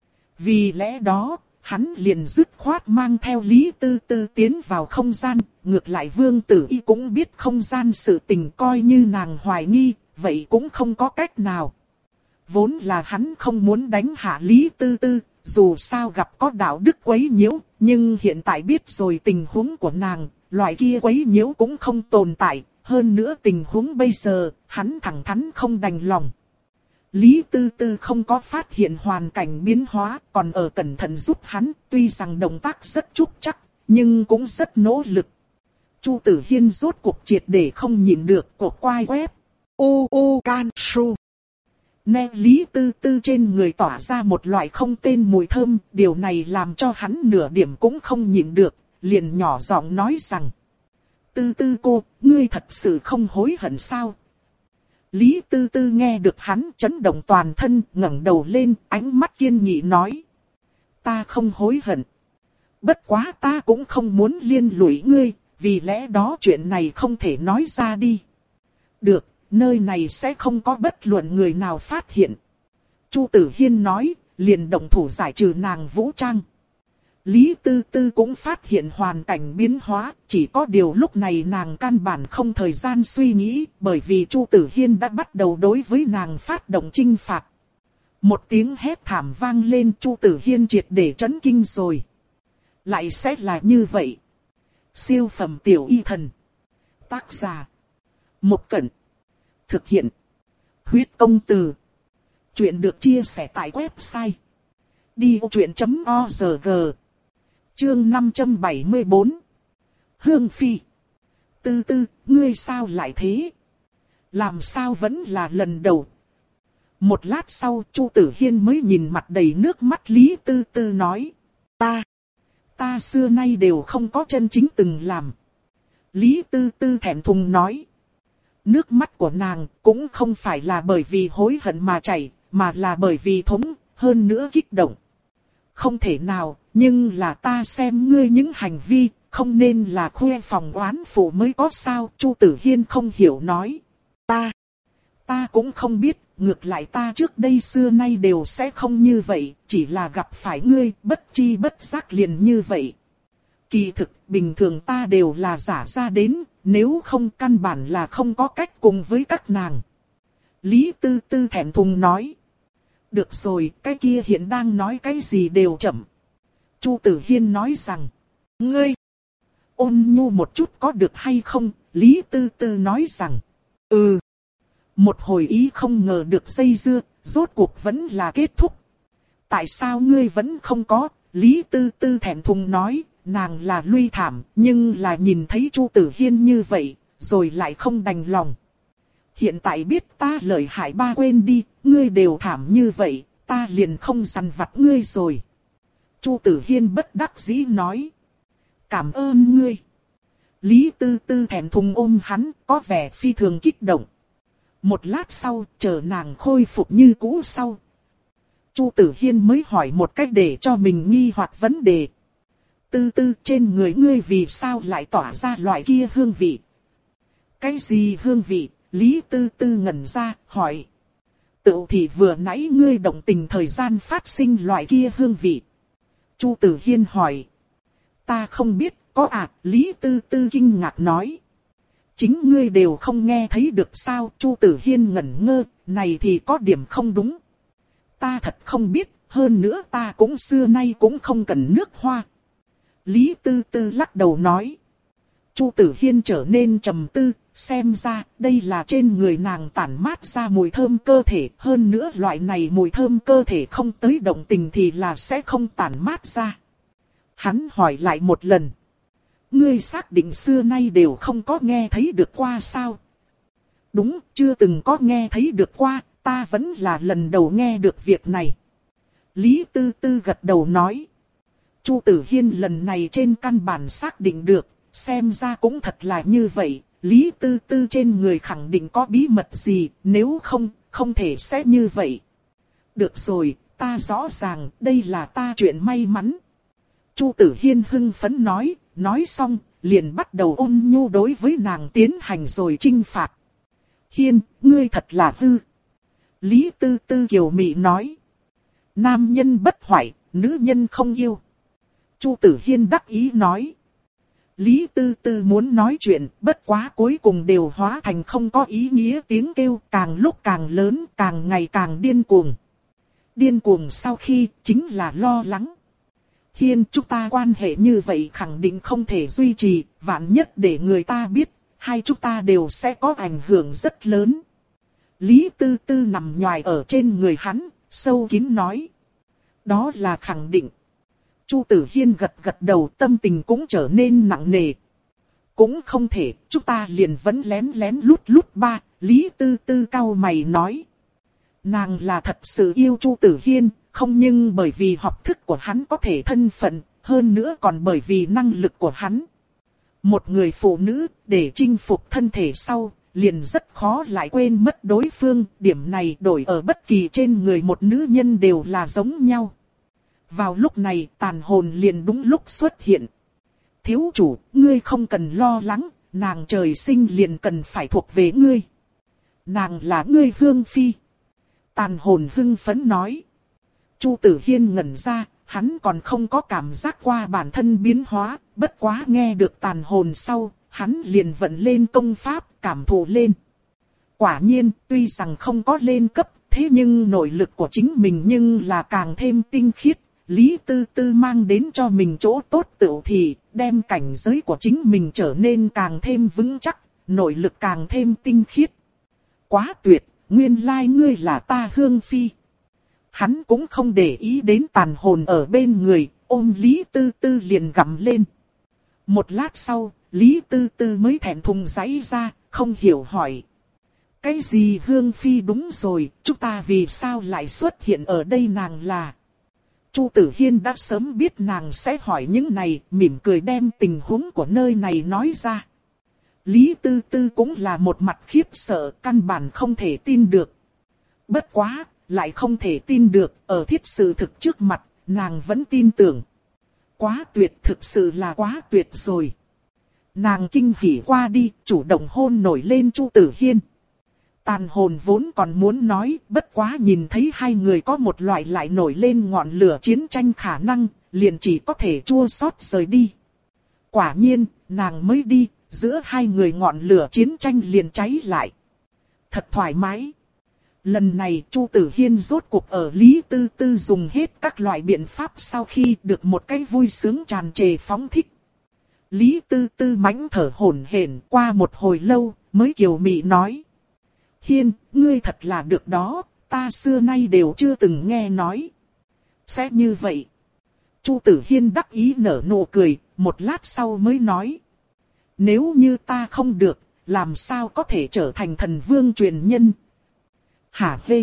Vì lẽ đó, hắn liền dứt khoát mang theo Lý Tư Tư tiến vào không gian, ngược lại Vương Tử Y cũng biết không gian sự tình, coi như nàng hoài nghi, vậy cũng không có cách nào. Vốn là hắn không muốn đánh hạ Lý Tư Tư, dù sao gặp có đạo đức quấy nhiễu, nhưng hiện tại biết rồi tình huống của nàng, loại kia quấy nhiễu cũng không tồn tại, hơn nữa tình huống bây giờ, hắn thẳng thắn không đành lòng. Lý Tư Tư không có phát hiện hoàn cảnh biến hóa, còn ở cẩn thận giúp hắn, tuy rằng động tác rất trúc chắc, nhưng cũng rất nỗ lực. Chu Tử Hiên rốt cuộc triệt để không nhịn được, cột quai quép. U U Can Su. Nè Lý Tư Tư trên người tỏa ra một loại không tên mùi thơm, điều này làm cho hắn nửa điểm cũng không nhịn được, liền nhỏ giọng nói rằng. Tư Tư cô, ngươi thật sự không hối hận sao? Lý Tư Tư nghe được hắn chấn động toàn thân, ngẩng đầu lên, ánh mắt kiên nghị nói. Ta không hối hận. Bất quá ta cũng không muốn liên lụy ngươi, vì lẽ đó chuyện này không thể nói ra đi. Được, nơi này sẽ không có bất luận người nào phát hiện. Chu Tử Hiên nói, liền động thủ giải trừ nàng vũ trang. Lý Tư Tư cũng phát hiện hoàn cảnh biến hóa, chỉ có điều lúc này nàng căn bản không thời gian suy nghĩ, bởi vì Chu Tử Hiên đã bắt đầu đối với nàng phát động chinh phạt. Một tiếng hét thảm vang lên, Chu Tử Hiên triệt để chấn kinh rồi. Lại sẽ là như vậy. Siêu phẩm tiểu y thần. Tác giả. Một Cẩn. Thực hiện. Huyết công từ. Chuyện được chia sẻ tại website. đi ô chuyện chấm o rờ giê. Chương năm trăm bảy mươi bốn. Hương Phi. Tư Tư, ngươi sao lại thế? Làm sao vẫn là lần đầu? Một lát sau, Chu Tử Hiên mới nhìn mặt đầy nước mắt Lý Tư Tư nói. Ta, ta xưa nay đều không có chân chính từng làm. Lý Tư Tư thẹn thùng nói. Nước mắt của nàng cũng không phải là bởi vì hối hận mà chảy, mà là bởi vì thống, hơn nữa kích động. Không thể nào, nhưng là ta xem ngươi những hành vi, không nên là khoe phòng oán phụ mới có sao. Chu Tử Hiên không hiểu nói. Ta, ta cũng không biết, ngược lại ta trước đây xưa nay đều sẽ không như vậy, chỉ là gặp phải ngươi, bất chi bất giác liền như vậy. Kỳ thực, bình thường ta đều là giả ra đến, nếu không căn bản là không có cách cùng với các nàng. Lý Tư Tư thẹn thùng nói. Được rồi, cái kia hiện đang nói cái gì đều chậm. Chu Tử Hiên nói rằng. Ngươi, ôn nhu một chút có được hay không? Lý Tư Tư nói rằng. Ừ. Một hồi ý không ngờ được dây dưa, rốt cuộc vẫn là kết thúc. Tại sao ngươi vẫn không có? Lý Tư Tư thẹn thùng nói. Nàng là Luy Thảm, nhưng là nhìn thấy Chu Tử Hiên như vậy, rồi lại không đành lòng. Hiện tại biết ta lợi hại ba quên đi, ngươi đều thảm như vậy, ta liền không dằn vặt ngươi rồi. Chu Tử Hiên bất đắc dĩ nói. Cảm ơn ngươi. Lý Tư Tư thẹn thùng ôm hắn, có vẻ phi thường kích động. Một lát sau, chờ nàng khôi phục như cũ sau. Chu Tử Hiên mới hỏi một cách để cho mình nghi hoặc vấn đề. Tư Tư, trên người ngươi vì sao lại tỏa ra loại kia hương vị? Cái gì hương vị? Lý Tư Tư ngẩn ra, hỏi. Tự thì vừa nãy ngươi động tình thời gian phát sinh loại kia hương vị. Chu Tử Hiên hỏi. Ta không biết, có à? Lý Tư Tư kinh ngạc nói. Chính ngươi đều không nghe thấy được sao? Chu Tử Hiên ngẩn ngơ, này thì có điểm không đúng. Ta thật không biết, hơn nữa ta cũng xưa nay cũng không cần nước hoa. Lý Tư Tư lắc đầu nói. Chu Tử Hiên trở nên trầm tư, xem ra đây là trên người nàng tản mát ra mùi thơm cơ thể. Hơn nữa loại này mùi thơm cơ thể không tới động tình thì là sẽ không tản mát ra. Hắn hỏi lại một lần. Ngươi xác định xưa nay đều không có nghe thấy được qua sao? Đúng, chưa từng có nghe thấy được qua, ta vẫn là lần đầu nghe được việc này. Lý Tư Tư gật đầu nói. Chu Tử Hiên lần này trên căn bản xác định được, xem ra cũng thật là như vậy, Lý Tư Tư trên người khẳng định có bí mật gì, nếu không, không thể sẽ như vậy. Được rồi, ta rõ ràng, đây là ta chuyện may mắn. Chu Tử Hiên hưng phấn nói, nói xong, liền bắt đầu ôn nhu đối với nàng tiến hành rồi trinh phạt. Hiên, ngươi thật là hư. Lý Tư Tư kiều mị nói. Nam nhân bất hoại, nữ nhân không yêu. Chu Tử Hiên đắc ý nói. Lý Tư Tư muốn nói chuyện, bất quá cuối cùng đều hóa thành không có ý nghĩa tiếng kêu, càng lúc càng lớn, càng ngày càng điên cuồng. Điên cuồng sau khi, chính là lo lắng. Hiên, chúng ta quan hệ như vậy khẳng định không thể duy trì, vạn nhất để người ta biết, hai chúng ta đều sẽ có ảnh hưởng rất lớn. Lý Tư Tư nằm nhoài ở trên người hắn, sâu kín nói. Đó là khẳng định. Chu Tử Hiên gật gật đầu, tâm tình cũng trở nên nặng nề. Cũng không thể, chúng ta liền vẫn lén lén lút lút ba, Lý Tư Tư cau mày nói. Nàng là thật sự yêu Chu Tử Hiên, không nhưng bởi vì học thức của hắn có thể thân phận, hơn nữa còn bởi vì năng lực của hắn. Một người phụ nữ, để chinh phục thân thể sau, liền rất khó lại quên mất đối phương, điểm này đổi ở bất kỳ trên người một nữ nhân đều là giống nhau. Vào lúc này, tàn hồn liền đúng lúc xuất hiện. Thiếu chủ, ngươi không cần lo lắng, nàng trời sinh liền cần phải thuộc về ngươi. Nàng là ngươi hương phi. Tàn hồn hưng phấn nói. Chu Tử Hiên ngẩn ra, hắn còn không có cảm giác qua bản thân biến hóa, bất quá nghe được tàn hồn sau, hắn liền vận lên công pháp, cảm thụ lên. Quả nhiên, tuy rằng không có lên cấp, thế nhưng nội lực của chính mình nhưng là càng thêm tinh khiết. Lý Tư Tư mang đến cho mình chỗ tốt tựu thì, đem cảnh giới của chính mình trở nên càng thêm vững chắc, nội lực càng thêm tinh khiết. Quá tuyệt, nguyên lai ngươi là ta hương phi. Hắn cũng không để ý đến tàn hồn ở bên người, ôm Lý Tư Tư liền gặm lên. Một lát sau, Lý Tư Tư mới thẹn thùng giãy ra, không hiểu hỏi. Cái gì hương phi đúng rồi, chúng ta vì sao lại xuất hiện ở đây nàng là... Chu Tử Hiên đã sớm biết nàng sẽ hỏi những này, mỉm cười đem tình huống của nơi này nói ra. Lý Tư Tư cũng là một mặt khiếp sợ, căn bản không thể tin được. Bất quá, lại không thể tin được, ở thiết sự thực trước mặt, nàng vẫn tin tưởng. Quá tuyệt, thực sự là quá tuyệt rồi. Nàng kinh hỉ qua đi, chủ động hôn nổi lên Chu Tử Hiên. Tàn hồn vốn còn muốn nói, bất quá nhìn thấy hai người có một loại lại nổi lên ngọn lửa chiến tranh khả năng, liền chỉ có thể chua xót rời đi. Quả nhiên, nàng mới đi, giữa hai người ngọn lửa chiến tranh liền cháy lại. Thật thoải mái. Lần này Chu Tử Hiên rốt cuộc ở Lý Tư Tư dùng hết các loại biện pháp sau khi được một cái vui sướng tràn trề phóng thích. Lý Tư Tư mãnh thở hổn hển, qua một hồi lâu mới kiều mị nói. Hiên, ngươi thật là được đó, ta xưa nay đều chưa từng nghe nói. Sẽ như vậy. Chu Tử Hiên đắc ý nở nụ cười, một lát sau mới nói. Nếu như ta không được, làm sao có thể trở thành thần vương truyền nhân? Hả hê?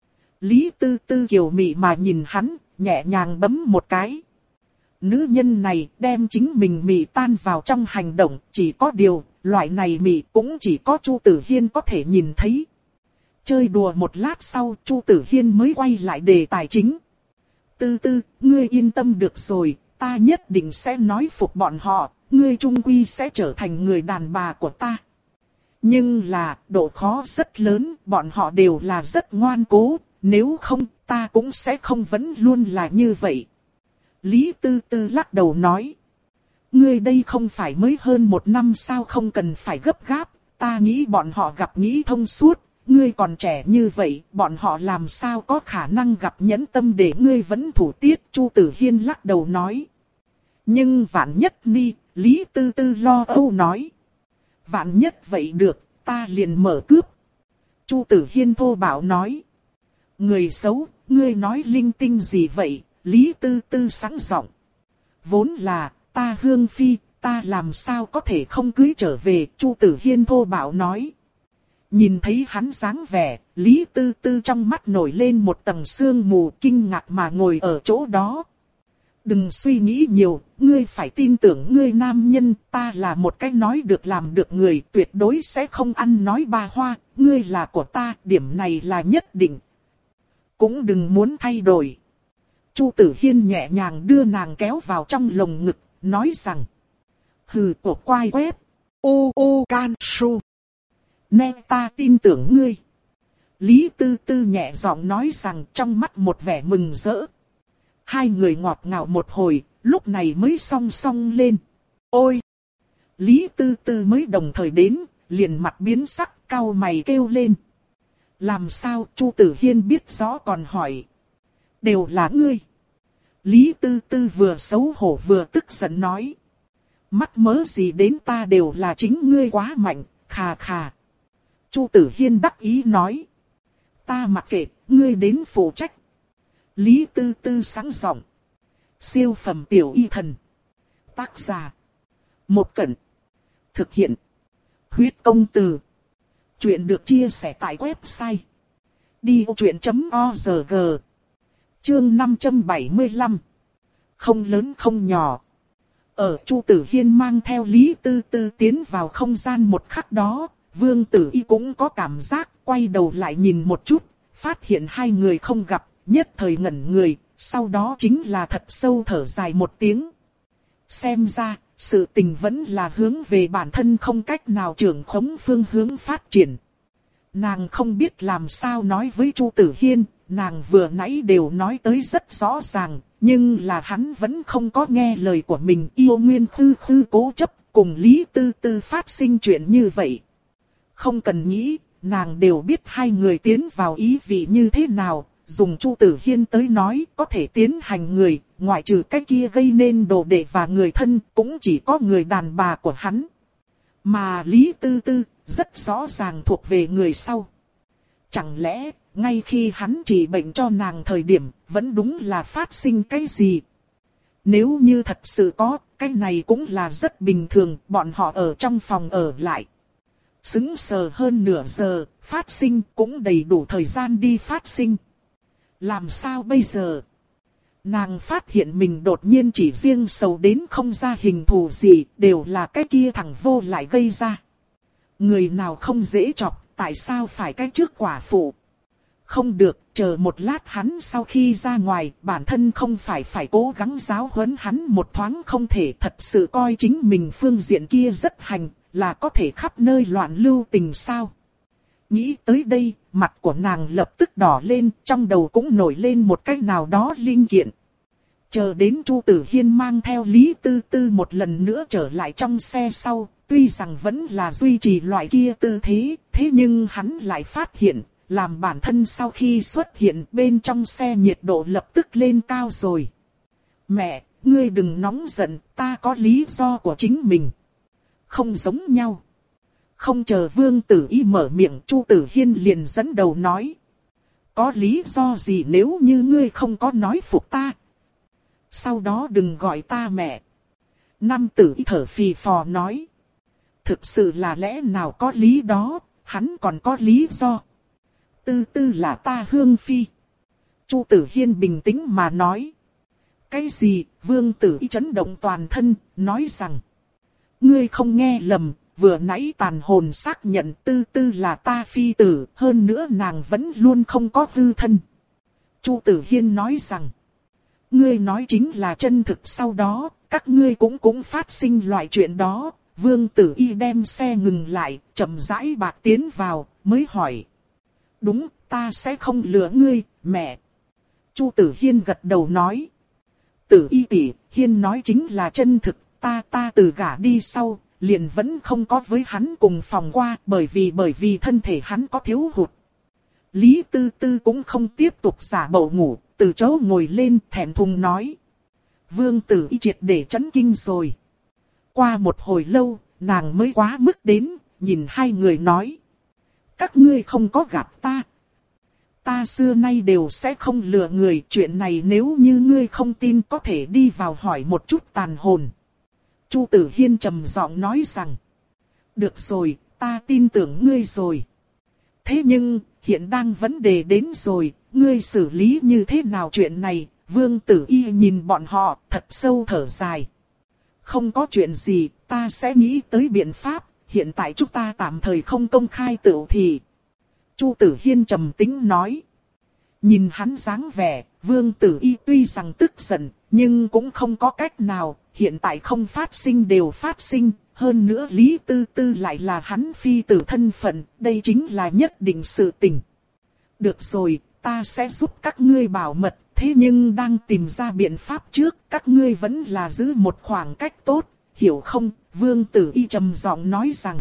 Lý Tư Tư kiều mị mà nhìn hắn, nhẹ nhàng bấm một cái. Nữ nhân này đem chính mình mị tan vào trong hành động, chỉ có điều, loại này mị cũng chỉ có Chu Tử Hiên có thể nhìn thấy. Chơi đùa một lát sau, Chu Tử Hiên mới quay lại đề tài chính. Tư Tư, ngươi yên tâm được rồi, ta nhất định sẽ nói phục bọn họ, ngươi chung quy sẽ trở thành người đàn bà của ta. Nhưng là, độ khó rất lớn, bọn họ đều là rất ngoan cố, nếu không, ta cũng sẽ không vẫn luôn là như vậy. Lý Tư Tư lắc đầu nói. Ngươi đây không phải mới hơn một năm sao không cần phải gấp gáp, ta nghĩ bọn họ gặp nghĩ thông suốt, ngươi còn trẻ như vậy, bọn họ làm sao có khả năng gặp nhẫn tâm để ngươi vẫn thủ tiết, Chu Tử Hiên lắc đầu nói. Nhưng vạn nhất ni, Lý Tư Tư lo âu nói. Vạn nhất vậy được, ta liền mở cướp. Chu Tử Hiên thô bạo nói. Người xấu, ngươi nói linh tinh gì vậy, Lý Tư Tư sáng giọng. Vốn là, ta hương phi, ta làm sao có thể không cưới trở về, Chu Tử Hiên thô bạo nói. Nhìn thấy hắn dáng vẻ, Lý Tư Tư trong mắt nổi lên một tầng sương mù kinh ngạc mà ngồi ở chỗ đó. Đừng suy nghĩ nhiều, ngươi phải tin tưởng ngươi nam nhân, ta là một cái nói được làm được người, tuyệt đối sẽ không ăn nói ba hoa, ngươi là của ta, điểm này là nhất định. Cũng đừng muốn thay đổi. Chu Tử Hiên nhẹ nhàng đưa nàng kéo vào trong lồng ngực, nói rằng. Hừ, cổ quai quét. Ô ô can su. Nè, ta tin tưởng ngươi. Lý Tư Tư nhẹ giọng nói rằng, trong mắt một vẻ mừng rỡ. Hai người ngọt ngào một hồi, lúc này mới song song lên. Ôi! Lý Tư Tư mới đồng thời đến, liền mặt biến sắc, cau mày kêu lên. Làm sao? Chu Tử Hiên biết rõ còn hỏi. Đều là ngươi. Lý Tư Tư vừa xấu hổ vừa tức giận nói. Mắc mớ gì đến ta, đều là chính ngươi quá mạnh, khà khà. Chu Tử Hiên đắc ý nói. Ta mặc kệ, ngươi đến phụ trách. Lý Tư Tư sáng giọng. Siêu phẩm tiểu y thần. Tác giả. Một Cẩn. Thực hiện. Huyết công từ. Chuyện được chia sẻ tại website. đi ô chuyện chấm org. Chương năm trăm bảy mươi lăm. Không lớn không nhỏ. Ở Chu Tử Hiên mang theo Lý Tư Tư tiến vào không gian một khắc đó, Vương Tử Y cũng có cảm giác, quay đầu lại nhìn một chút, phát hiện hai người không gặp, nhất thời ngẩn người, sau đó chính là thật sâu thở dài một tiếng. Xem ra, sự tình vẫn là hướng về bản thân không cách nào trưởng khống phương hướng phát triển. Nàng không biết làm sao nói với Chu Tử Hiên, nàng vừa nãy đều nói tới rất rõ ràng, nhưng là hắn vẫn không có nghe lời của mình, yêu nguyên khư khư cố chấp, cùng Lý Tư Tư phát sinh chuyện như vậy. Không cần nghĩ, nàng đều biết hai người tiến vào ý vị như thế nào, dùng Chu Tử Hiên tới nói có thể tiến hành người, ngoại trừ cái kia gây nên đồ đệ và người thân, cũng chỉ có người đàn bà của hắn. Mà Lý Tư Tư, rất rõ ràng thuộc về người sau. Chẳng lẽ, ngay khi hắn trị bệnh cho nàng thời điểm, vẫn đúng là phát sinh cái gì? Nếu như thật sự có, cái này cũng là rất bình thường, bọn họ ở trong phòng ở lại. Sững sờ hơn nửa giờ, phát sinh cũng đầy đủ thời gian đi phát sinh. Làm sao bây giờ? Nàng phát hiện mình đột nhiên chỉ riêng sầu đến không ra hình thù gì, đều là cái kia thằng vô lại gây ra. Người nào không dễ chọc, tại sao phải cái trước quả phụ? Không được, chờ một lát hắn sau khi ra ngoài, bản thân không phải phải cố gắng giáo huấn hắn một thoáng không thể, thật sự coi chính mình phương diện kia rất hành, là có thể khắp nơi loạn lưu tình sao? Nghĩ tới đây, mặt của nàng lập tức đỏ lên, trong đầu cũng nổi lên một cái nào đó linh kiện. Chờ đến Chu Tử Hiên mang theo Lý Tư Tư một lần nữa trở lại trong xe sau, tuy rằng vẫn là duy trì loại kia tư thế, thế nhưng hắn lại phát hiện, làm bản thân sau khi xuất hiện bên trong xe nhiệt độ lập tức lên cao rồi. Mẹ, ngươi đừng nóng giận, ta có lý do của chính mình. Không giống nhau. Không chờ Vương Tử Y mở miệng, Chu Tử Hiên liền dẫn đầu nói. Có lý do gì nếu như ngươi không có nói phục ta? Sau đó đừng gọi ta mẹ. Nam Tử Y thở phì phò nói. Thực sự là lẽ nào có lý đó, hắn còn có lý do. Tư Tư là ta Hương Phi. Chu Tử Hiên bình tĩnh mà nói. Cái gì? Vương Tử Y chấn động toàn thân, nói rằng. Ngươi không nghe lầm, vừa nãy tàn hồn xác nhận Tư Tư là ta phi tử, hơn nữa nàng vẫn luôn không có hư thân. Chu Tử Hiên nói rằng. Ngươi nói chính là chân thực, sau đó, các ngươi cũng cũng phát sinh loại chuyện đó. Vương Tử Y đem xe ngừng lại, chậm rãi bạc tiến vào, mới hỏi. Đúng, ta sẽ không lừa ngươi, mẹ. Chu Tử Hiên gật đầu nói. Tử Y tỷ, Hiên nói chính là chân thực, ta ta từ gả đi sau, liền vẫn không có với hắn cùng phòng qua, bởi vì bởi vì thân thể hắn có thiếu hụt. Lý Tư Tư cũng không tiếp tục giả bộ ngủ, từ chỗ ngồi lên thẹn thùng nói. Vương Tử Y triệt để chấn kinh rồi. Qua một hồi lâu, nàng mới quá mức đến, nhìn hai người nói. Các ngươi không có gặp ta. Ta xưa nay đều sẽ không lừa người, chuyện này nếu như ngươi không tin có thể đi vào hỏi một chút tàn hồn. Chu Tử Hiên trầm giọng nói rằng. Được rồi, ta tin tưởng ngươi rồi. Thế nhưng, hiện đang vấn đề đến rồi, ngươi xử lý như thế nào chuyện này, Vương Tử Y nhìn bọn họ, thật sâu thở dài. Không có chuyện gì, ta sẽ nghĩ tới biện pháp, hiện tại chúng ta tạm thời không công khai tựu thì. Chu Tử Hiên trầm tĩnh nói. Nhìn hắn dáng vẻ, Vương Tử Y tuy rằng tức giận, nhưng cũng không có cách nào, hiện tại không phát sinh đều phát sinh, hơn nữa Lý Tư Tư lại là hắn phi tử thân phận, đây chính là nhất định sự tình. Được rồi, ta sẽ giúp các ngươi bảo mật, thế nhưng đang tìm ra biện pháp trước, các ngươi vẫn là giữ một khoảng cách tốt, hiểu không? Vương Tử Y trầm giọng nói rằng.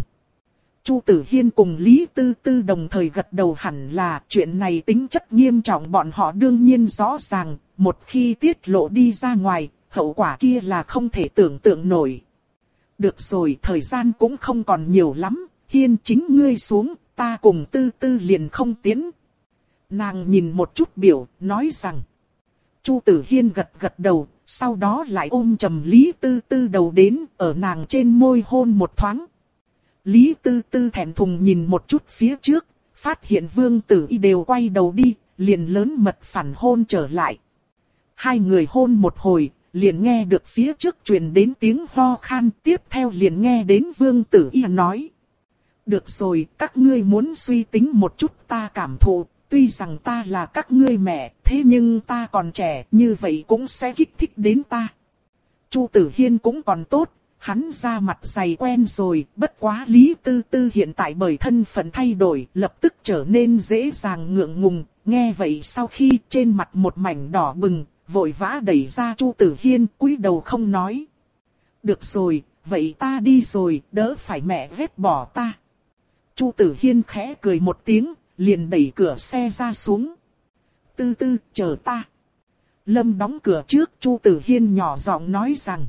Chu Tử Hiên cùng Lý Tư Tư đồng thời gật đầu, hẳn là chuyện này tính chất nghiêm trọng, bọn họ đương nhiên rõ ràng, một khi tiết lộ đi ra ngoài, hậu quả kia là không thể tưởng tượng nổi. Được rồi, thời gian cũng không còn nhiều lắm, Hiên chính ngươi xuống, ta cùng Tư Tư liền không tiến. Nàng nhìn một chút biểu, nói rằng. Chu Tử Hiên gật gật đầu, sau đó lại ôm chầm Lý Tư Tư đầu đến, ở nàng trên môi hôn một thoáng. Lý Tư Tư thẹn thùng nhìn một chút phía trước, phát hiện Vương Tử Y đều quay đầu đi, liền lớn mật phản hôn trở lại. Hai người hôn một hồi, liền nghe được phía trước truyền đến tiếng ho khan, tiếp theo liền nghe đến Vương Tử Y nói. Được rồi, các ngươi muốn suy tính một chút ta cảm thụ, tuy rằng ta là các ngươi mẹ, thế nhưng ta còn trẻ, như vậy cũng sẽ kích thích đến ta. Chu Tử Hiên cũng còn tốt. Hắn ra mặt dày quen rồi, bất quá Lý Tư Tư hiện tại bởi thân phận thay đổi, lập tức trở nên dễ dàng ngượng ngùng, nghe vậy sau khi trên mặt một mảnh đỏ bừng, vội vã đẩy ra Chu Tử Hiên, cúi đầu không nói. Được rồi, vậy ta đi rồi, đỡ phải mẹ vết bỏ ta. Chu Tử Hiên khẽ cười một tiếng, liền đẩy cửa xe ra xuống. Tư Tư, chờ ta. Lâm đóng cửa trước, Chu Tử Hiên nhỏ giọng nói rằng.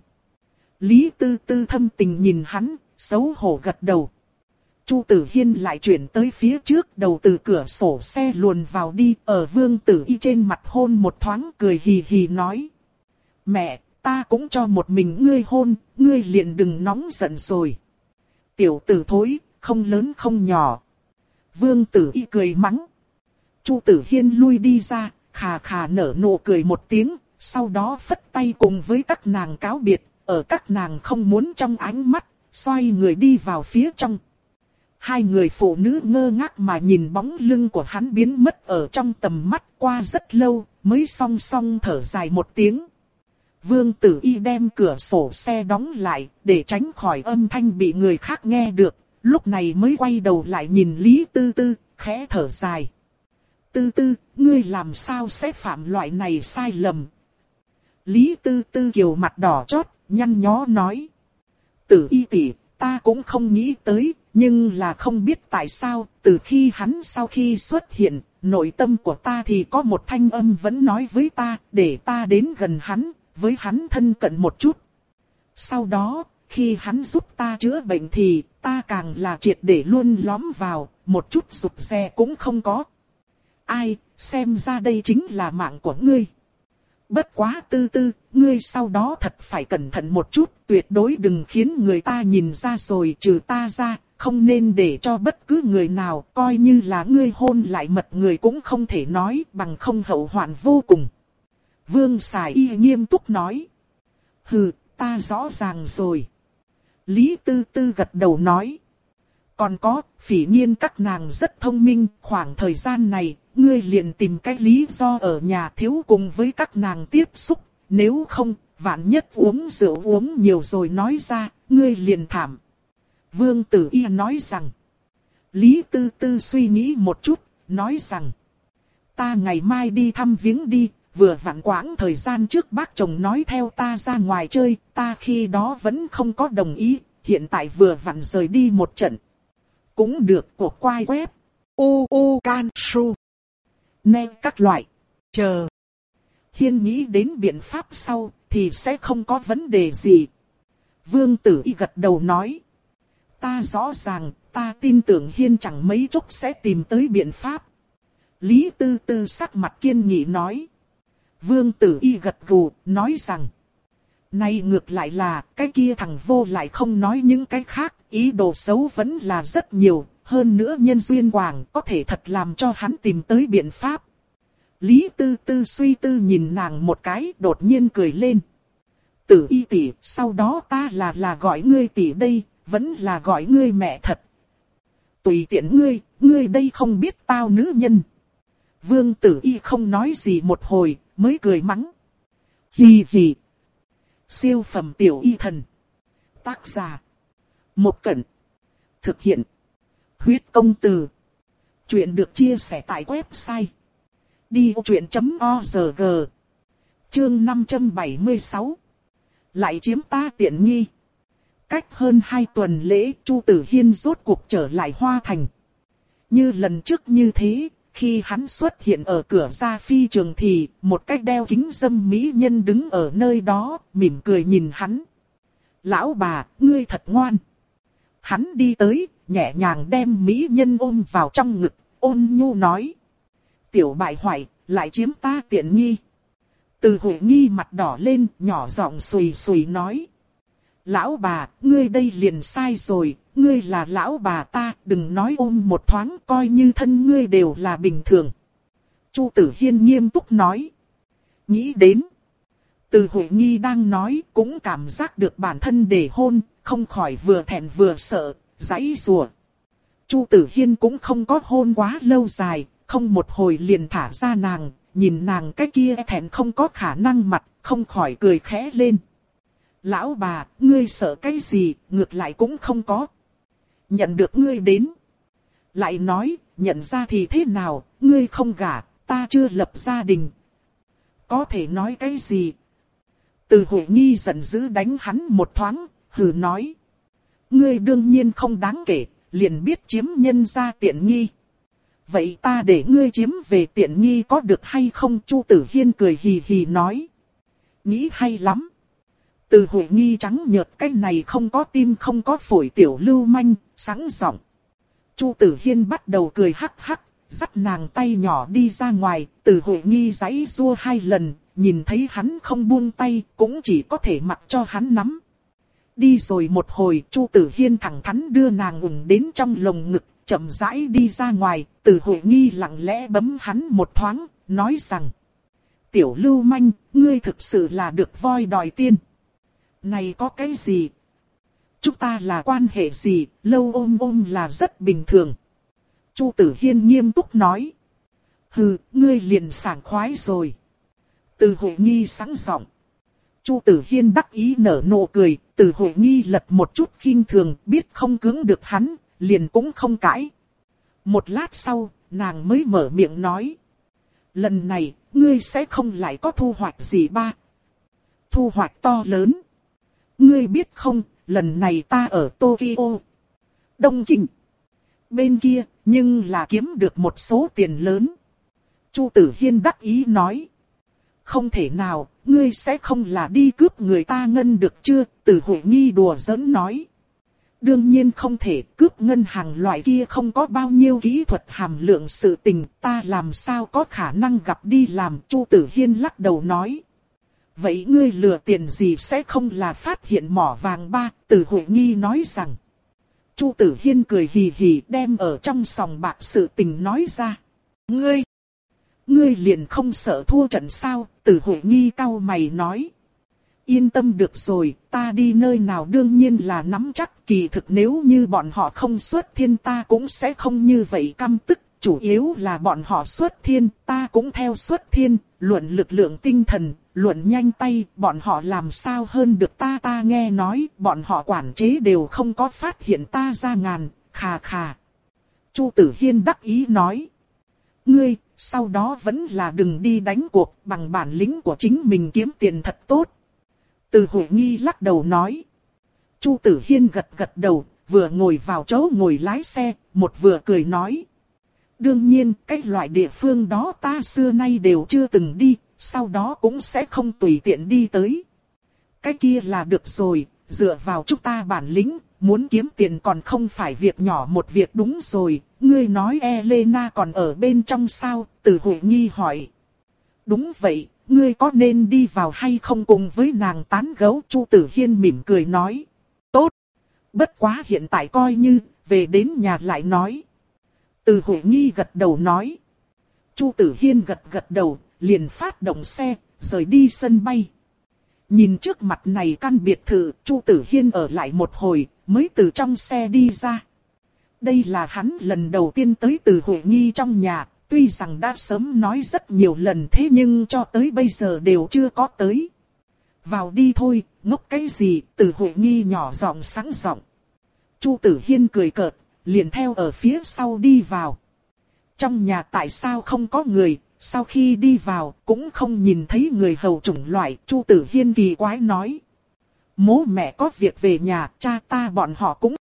Lý Tư Tư thâm tình nhìn hắn, xấu hổ gật đầu. Chu Tử Hiên lại chuyển tới phía trước, đầu từ cửa sổ xe luồn vào đi, ở Vương Tử Y trên mặt hôn một thoáng, cười hì hì nói. Mẹ, ta cũng cho một mình ngươi hôn, ngươi liền đừng nóng giận rồi. Tiểu tử thối, không lớn không nhỏ. Vương Tử Y cười mắng. Chu Tử Hiên lui đi ra, khà khà nở nụ cười một tiếng, sau đó phất tay cùng với các nàng cáo biệt. Ở các nàng không muốn trong ánh mắt, xoay người đi vào phía trong. Hai người phụ nữ ngơ ngác mà nhìn bóng lưng của hắn biến mất ở trong tầm mắt, qua rất lâu, mới song song thở dài một tiếng. Vương Tử Y đem cửa sổ xe đóng lại, để tránh khỏi âm thanh bị người khác nghe được, lúc này mới quay đầu lại nhìn Lý Tư Tư, khẽ thở dài. Tư Tư, ngươi làm sao sẽ phạm loại này sai lầm? Lý Tư Tư kiều mặt đỏ chót, nhăn nhó nói. Tử Y tỷ, ta cũng không nghĩ tới, nhưng là không biết tại sao, từ khi hắn sau khi xuất hiện, nội tâm của ta thì có một thanh âm vẫn nói với ta, để ta đến gần hắn, với hắn thân cận một chút. Sau đó, khi hắn giúp ta chữa bệnh thì, ta càng là triệt để luôn lõm vào, một chút rụt rè cũng không có. Ai, xem ra đây chính là mạng của ngươi. Bất quá Tư Tư, ngươi sau đó thật phải cẩn thận một chút, tuyệt đối đừng khiến người ta nhìn ra rồi, trừ ta ra, không nên để cho bất cứ người nào, coi như là ngươi hôn lại mật người cũng không thể nói, bằng không hậu hoạn vô cùng. Vương Sài Y nghiêm túc nói. Hừ, ta rõ ràng rồi. Lý Tư Tư gật đầu nói. Còn có, Phỉ Nhiên các nàng rất thông minh, khoảng thời gian này, ngươi liền tìm cách lý do ở nhà thiếu cùng với các nàng tiếp xúc, nếu không, vạn nhất uống rượu uống nhiều rồi nói ra, ngươi liền thảm. Vương Tử Y nói rằng. Lý Tư Tư suy nghĩ một chút, nói rằng. Ta ngày mai đi thăm viếng đi, vừa vặn quãng thời gian trước bác chồng nói theo ta ra ngoài chơi, ta khi đó vẫn không có đồng ý, hiện tại vừa vặn rời đi một trận. Cũng được, cuộc quay web. U U Can Su. Nghe các loại. Chờ. Hiên nghĩ đến biện pháp sau, thì sẽ không có vấn đề gì. Vương Tử Y gật đầu nói. Ta rõ ràng, ta tin tưởng Hiên chẳng mấy chốc sẽ tìm tới biện pháp. Lý Tư Tư sắc mặt kiên nghị nói. Vương Tử Y gật gù, nói rằng. Này ngược lại là, cái kia thằng vô lại không nói những cái khác, ý đồ xấu vẫn là rất nhiều, hơn nữa nhân duyên quảng có thể thật làm cho hắn tìm tới biện pháp. Lý Tư Tư suy tư nhìn nàng một cái, đột nhiên cười lên. Tử Y tỷ, sau đó ta là là gọi ngươi tỷ đây, vẫn là gọi ngươi mẹ thật. Tùy tiện ngươi, ngươi đây không biết tao nữ nhân. Vương Tử Y không nói gì một hồi, mới cười mắng. Hì hì. Siêu phẩm tiểu y thần. Tác giả. Một Cẩn. Thực hiện. Huyết công từ. Chuyện được chia sẻ tại website. đi ô chuyện chấm org. Chương năm trăm bảy mươi sáu. Lại chiếm ta tiện nghi. Cách hơn hai tuần lễ, Chu Tử Hiên rốt cuộc trở lại Hoa Thành. Như lần trước như thế, khi hắn xuất hiện ở cửa ra phi trường thì, một cái đeo kính dâm mỹ nhân đứng ở nơi đó, mỉm cười nhìn hắn. Lão bà, ngươi thật ngoan. Hắn đi tới, nhẹ nhàng đem mỹ nhân ôm vào trong ngực, ôn nhu nói. Tiểu bại hoại, lại chiếm ta tiện nghi. Từ Huệ Nghi mặt đỏ lên, nhỏ giọng xùy xùy nói. Lão bà, ngươi đây liền sai rồi, ngươi là lão bà ta, đừng nói ôm một thoáng, coi như thân ngươi đều là bình thường. Chu Tử Hiên nghiêm túc nói. Nghĩ đến. Từ Huệ Nghi đang nói, cũng cảm giác được bản thân để hôn, không khỏi vừa thẹn vừa sợ, giãy giụa. Chu Tử Hiên cũng không có hôn quá lâu dài, không một hồi liền thả ra nàng, nhìn nàng cái kia thẹn không có khả năng mặt, không khỏi cười khẽ lên. Lão bà, ngươi sợ cái gì, ngược lại cũng không có. Nhận được ngươi đến. Lại nói, nhận ra thì thế nào, ngươi không gả, ta chưa lập gia đình. Có thể nói cái gì? Từ Huệ Nghi giận dữ đánh hắn một thoáng, hừ nói. Ngươi đương nhiên không đáng kể, liền biết chiếm nhân gia tiện nghi. Vậy ta để ngươi chiếm về tiện nghi có được hay không? Chu Tử Hiên cười hì hì nói. Nghĩ hay lắm. Từ Huệ Nghi trắng nhợt cái này không có tim không có phổi tiểu lưu manh, sáng giọng. Chu Tử Hiên bắt đầu cười hắc hắc, dắt nàng tay nhỏ đi ra ngoài, Từ Huệ Nghi giãy giụa hai lần, nhìn thấy hắn không buông tay, cũng chỉ có thể mặc cho hắn nắm. Đi rồi một hồi, Chu Tử Hiên thẳng thắn đưa nàng ủng đến trong lồng ngực, chậm rãi đi ra ngoài, Từ Huệ Nghi lặng lẽ bấm hắn một thoáng, nói rằng. Tiểu lưu manh, ngươi thực sự là được voi đòi tiên. Này có cái gì? Chúng ta là quan hệ gì, lâu ôm ôm là rất bình thường. Chu Tử Hiên nghiêm túc nói. Hừ, ngươi liền sảng khoái rồi. Từ Huệ Nghi sẵn giọng. Chu Tử Hiên đắc ý nở nụ cười, Từ Huệ Nghi lật một chút khinh thường, biết không cưỡng được hắn, liền cũng không cãi. Một lát sau, nàng mới mở miệng nói. Lần này, ngươi sẽ không lại có thu hoạch gì ba. Thu hoạch to lớn. Ngươi biết không, lần này ta ở Tokyo, Đông Kinh. Bên kia, nhưng là kiếm được một số tiền lớn. Chu Tử Hiên đắc ý nói. Không thể nào, ngươi sẽ không là đi cướp người ta ngân được chưa? Từ Huệ Nghi đùa giỡn nói. Đương nhiên không thể, cướp ngân hàng loại kia không có bao nhiêu kỹ thuật hàm lượng sự tình, ta làm sao có khả năng gặp đi làm. Chu Tử Hiên lắc đầu nói. Vậy ngươi lừa tiền gì sẽ không là phát hiện mỏ vàng ba? Từ Huệ Nghi nói rằng. Chu Tử Hiên cười hì hì đem ở trong sòng bạc sự tình nói ra. Ngươi, ngươi liền không sợ thua trận sao? Từ Huệ Nghi cau mày nói. Yên tâm được rồi, ta đi nơi nào đương nhiên là nắm chắc, kỳ thực nếu như bọn họ không xuất thiên ta cũng sẽ không như vậy căm tức. Chủ yếu là bọn họ xuất thiên, ta cũng theo xuất thiên, luận lực lượng tinh thần, luận nhanh tay, bọn họ làm sao hơn được ta. Ta nghe nói, bọn họ quản chế đều không có phát hiện ta ra ngàn, khà khà. Chu Tử Hiên đắc ý nói. Ngươi, sau đó vẫn là đừng đi đánh cuộc, bằng bản lĩnh của chính mình kiếm tiền thật tốt. Từ Huệ Nghi lắc đầu nói. Chu Tử Hiên gật gật đầu, vừa ngồi vào chỗ ngồi lái xe, một vừa cười nói. Đương nhiên, cái loại địa phương đó ta xưa nay đều chưa từng đi, sau đó cũng sẽ không tùy tiện đi tới. Cái kia là được rồi, dựa vào chúng ta bản lĩnh, muốn kiếm tiền còn không phải việc nhỏ một việc. Đúng rồi, ngươi nói Elena còn ở bên trong sao? Từ Huệ Nghi hỏi. Đúng vậy, ngươi có nên đi vào hay không cùng với nàng tán gẫu? Chu Tử Hiên mỉm cười nói. Tốt, bất quá hiện tại coi như, về đến nhà lại nói. Từ Huệ Nghi gật đầu nói. Chu Tử Hiên gật gật đầu, liền phát động xe, rời đi sân bay. Nhìn trước mặt này căn biệt thự, Chu Tử Hiên ở lại một hồi, mới từ trong xe đi ra. Đây là hắn lần đầu tiên tới Từ Huệ Nghi trong nhà, tuy rằng đã sớm nói rất nhiều lần thế nhưng cho tới bây giờ đều chưa có tới. Vào đi thôi, ngốc cái gì, Từ Huệ Nghi nhỏ giọng sáng giọng. Chu Tử Hiên cười cợt, liền theo ở phía sau đi vào. Trong nhà tại sao không có người, sau khi đi vào cũng không nhìn thấy người hầu chủng loại, Chu Tử Hiên kỳ quái nói. Bố mẹ có việc về nhà, cha ta bọn họ cũng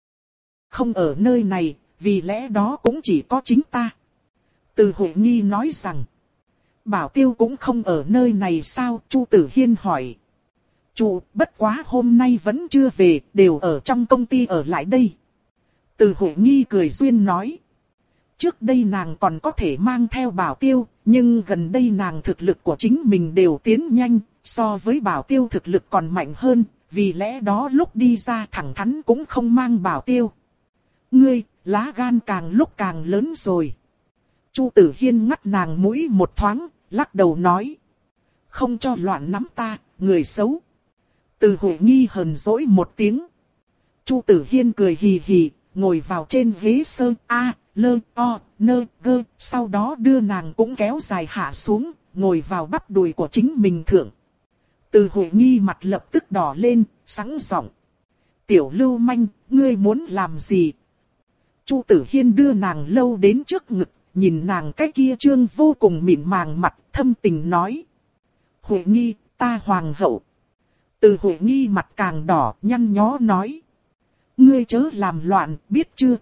không ở nơi này, vì lẽ đó cũng chỉ có chính ta. Từ Huệ Nghi nói rằng, Bảo Tiêu cũng không ở nơi này sao, Chu Tử Hiên hỏi. Chủ, bất quá hôm nay vẫn chưa về, đều ở trong công ty ở lại đây. Từ Huệ Nghi cười duyên nói. Trước đây nàng còn có thể mang theo Bảo Tiêu, nhưng gần đây nàng thực lực của chính mình đều tiến nhanh, so với Bảo Tiêu thực lực còn mạnh hơn, vì lẽ đó lúc đi ra thẳng thắn cũng không mang Bảo Tiêu. Ngươi, lá gan càng lúc càng lớn rồi. Chu Tử Hiên ngắt nàng mũi một thoáng, lắc đầu nói. Không cho loạn nắm ta, người xấu. Từ Huệ Nghi hờn dỗi một tiếng. Chu Tử Hiên cười hì hì, ngồi vào trên ghế sơ A, lơ, o, nơ, gơ, sau đó đưa nàng cũng kéo dài hạ xuống, ngồi vào bắp đùi của chính mình thượng. Từ Huệ Nghi mặt lập tức đỏ lên, sẵn giọng. Tiểu lưu manh, ngươi muốn làm gì? Chu Tử Hiên đưa nàng lâu đến trước ngực, nhìn nàng cái kia trương vô cùng mịn màng mặt, thâm tình nói. Huệ Nghi, ta hoàng hậu. Từ Huệ Nghi mặt càng đỏ, nhăn nhó nói. Ngươi chớ làm loạn, biết chưa?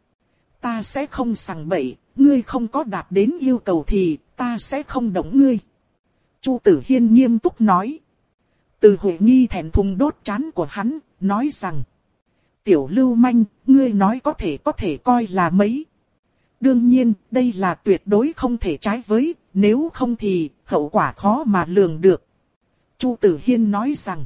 Ta sẽ không sằng bậy, ngươi không có đạt đến yêu cầu thì, ta sẽ không động ngươi. Chu Tử Hiên nghiêm túc nói. Từ Huệ Nghi thẹn thùng đốt trán của hắn, nói rằng. Tiểu lưu manh, ngươi nói có thể có thể coi là mấy. Đương nhiên, đây là tuyệt đối không thể trái với, nếu không thì, hậu quả khó mà lường được. Chu Tử Hiên nói rằng.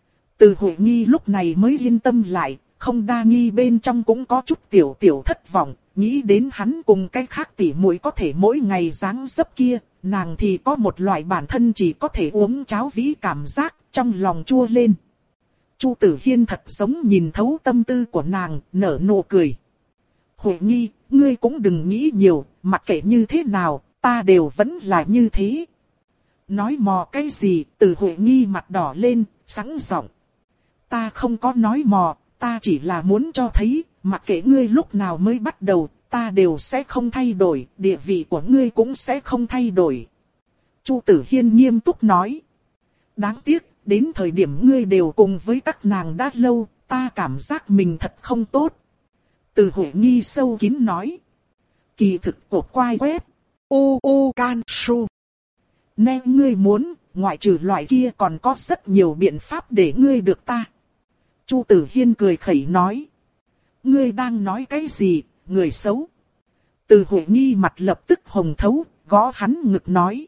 Từ Huệ Nghi lúc này mới yên tâm lại, không đa nghi bên trong cũng có chút tiểu tiểu thất vọng, nghĩ đến hắn cùng cái khác tỉ muội có thể mỗi ngày dáng dấp kia, nàng thì có một loại bản thân chỉ có thể uống cháo vĩ cảm giác, trong lòng chua lên. Chu Tử Hiên thật giống nhìn thấu tâm tư của nàng, nở nụ cười. Huệ Nghi, ngươi cũng đừng nghĩ nhiều, mặc kệ như thế nào, ta đều vẫn là như thế. Nói mò cái gì, Từ Huệ Nghi mặt đỏ lên, sẵn giọng. Ta không có nói mò, ta chỉ là muốn cho thấy, mặc kệ ngươi lúc nào mới bắt đầu, ta đều sẽ không thay đổi, địa vị của ngươi cũng sẽ không thay đổi. Chu Tử Hiên nghiêm túc nói. Đáng tiếc, đến thời điểm ngươi đều cùng với các nàng đã lâu, ta cảm giác mình thật không tốt. Từ Huệ Nghi sâu kín nói. Kỳ thực cột quai quét. U U Can Su. Nè ngươi muốn, ngoại trừ loại kia còn có rất nhiều biện pháp để ngươi được ta. Chu Tử Hiên cười khẩy nói. Ngươi đang nói cái gì, người xấu? Từ Huệ Nghi mặt lập tức hồng thấu, gõ hắn ngực nói.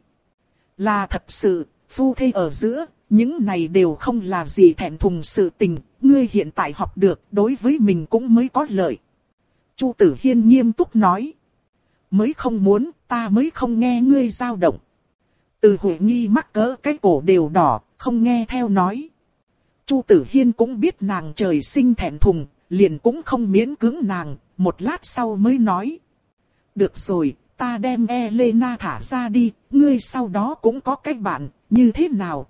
Là thật sự, phu thê ở giữa, những này đều không là gì thẹn thùng sự tình, ngươi hiện tại học được, đối với mình cũng mới có lợi. Chu Tử Hiên nghiêm túc nói. Mới không muốn, ta mới không nghe ngươi dao động. Từ Huệ Nghi mắc cỡ cái cổ đều đỏ, không nghe theo nói. Chu Tử Hiên cũng biết nàng trời sinh thẹn thùng, liền cũng không miễn cưỡng nàng, một lát sau mới nói. Được rồi, ta đem Elena thả ra đi, ngươi sau đó cũng có cách bạn, như thế nào?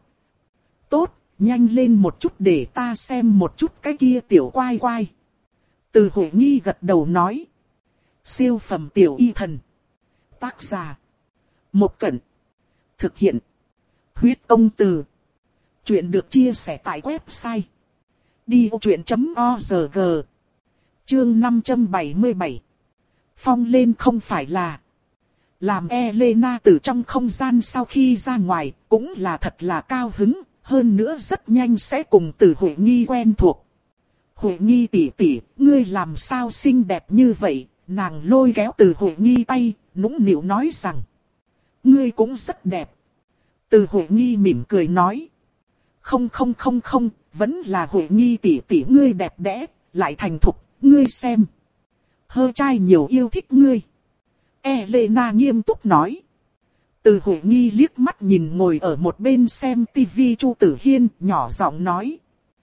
Tốt, nhanh lên một chút để ta xem một chút cái kia tiểu quai quai. Từ Huệ Nghi gật đầu nói. Siêu phẩm tiểu y thần. Tác giả. Một Cẩn. Thực hiện. Huyết công từ. Chuyện được chia sẻ tại website. đi ô chuyện chấm org. Chương năm trăm bảy mươi bảy. Phong lên không phải là. Làm Elena từ trong không gian sau khi ra ngoài, cũng là thật là cao hứng, hơn nữa rất nhanh sẽ cùng Từ Huệ Nghi quen thuộc. Huệ Nghi tỷ tỷ, ngươi làm sao xinh đẹp như vậy? Nàng lôi kéo Từ Huệ Nghi tay, nũng nịu nói rằng. Ngươi cũng rất đẹp. Từ Huệ Nghi mỉm cười nói. Không không không không, vẫn là Huệ Nghi tỷ tỷ ngươi đẹp đẽ, lại thành thục, ngươi xem. Hơ trai nhiều yêu thích ngươi. Elena nghiêm túc nói. Từ Huệ Nghi liếc mắt nhìn ngồi ở một bên xem tivi Chu Tử Hiên, nhỏ giọng nói.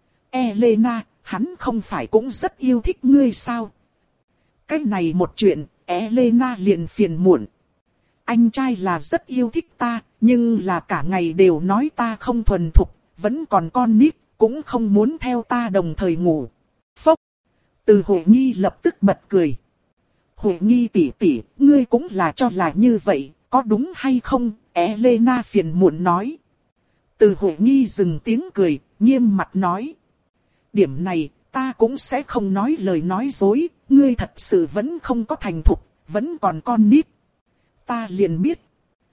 Elena, hắn không phải cũng rất yêu thích ngươi sao? Cái này một chuyện, Elena liền phiền muộn. Anh trai là rất yêu thích ta, nhưng là cả ngày đều nói ta không thuần thục, vẫn còn con nít, cũng không muốn theo ta đồng thời ngủ. Phốc. Từ Huệ Nghi lập tức bật cười. Huệ Nghi tỷ tỷ, ngươi cũng là cho là như vậy, có đúng hay không? Elena phiền muộn nói. Từ Huệ Nghi dừng tiếng cười, nghiêm mặt nói. Điểm này, ta cũng sẽ không nói lời nói dối, ngươi thật sự vẫn không có thành thục, vẫn còn con nít. Ta liền biết.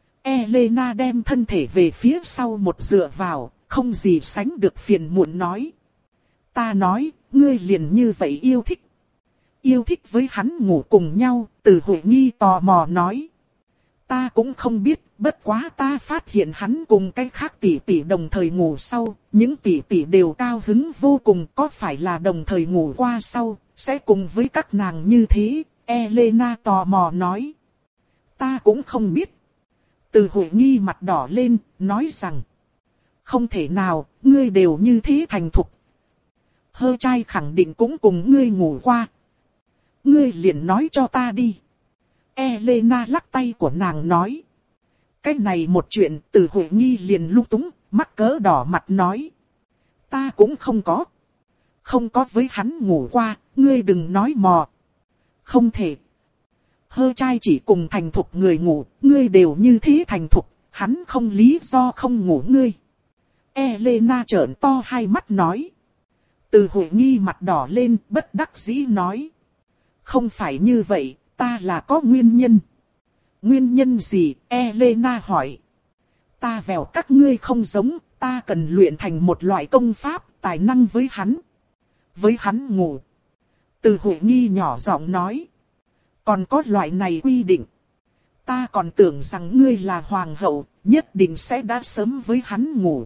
Elena đem thân thể về phía sau một dựa vào, không gì sánh được phiền muộn nói. Ta nói, ngươi liền như vậy yêu thích. Yêu thích với hắn ngủ cùng nhau, Từ Huệ Nghi tò mò nói. Ta cũng không biết, bất quá ta phát hiện hắn cùng cái khác tỷ tỷ đồng thời ngủ sau, những tỷ tỷ đều cao hứng vô cùng, có phải là đồng thời ngủ qua sau, sẽ cùng với các nàng như thế, Elena tò mò nói. Ta cũng không biết. Từ Huệ Nghi mặt đỏ lên, nói rằng. Không thể nào, ngươi đều như thế thành thục. Hơ trai khẳng định cũng cùng ngươi ngủ qua. Ngươi liền nói cho ta đi. Elena lắc tay của nàng nói. Cái này một chuyện, Từ Huệ Nghi liền lung túng, mắc cỡ đỏ mặt nói. Ta cũng không có. Không có với hắn ngủ qua, ngươi đừng nói mò. Không thể. Hơ trai chỉ cùng thành thục người ngủ, ngươi đều như thế thành thục, hắn không lý do không ngủ ngươi. Elena trợn to hai mắt nói. Từ Huệ Nghi mặt đỏ lên, bất đắc dĩ nói. Không phải như vậy, ta là có nguyên nhân. Nguyên nhân gì? Elena hỏi. Ta vèo các ngươi không giống, ta cần luyện thành một loại công pháp, tài năng với hắn. Với hắn ngủ. Từ Huệ Nghi nhỏ giọng nói. Còn có loại này quy định. Ta còn tưởng rằng ngươi là hoàng hậu, nhất định sẽ đã sớm với hắn ngủ.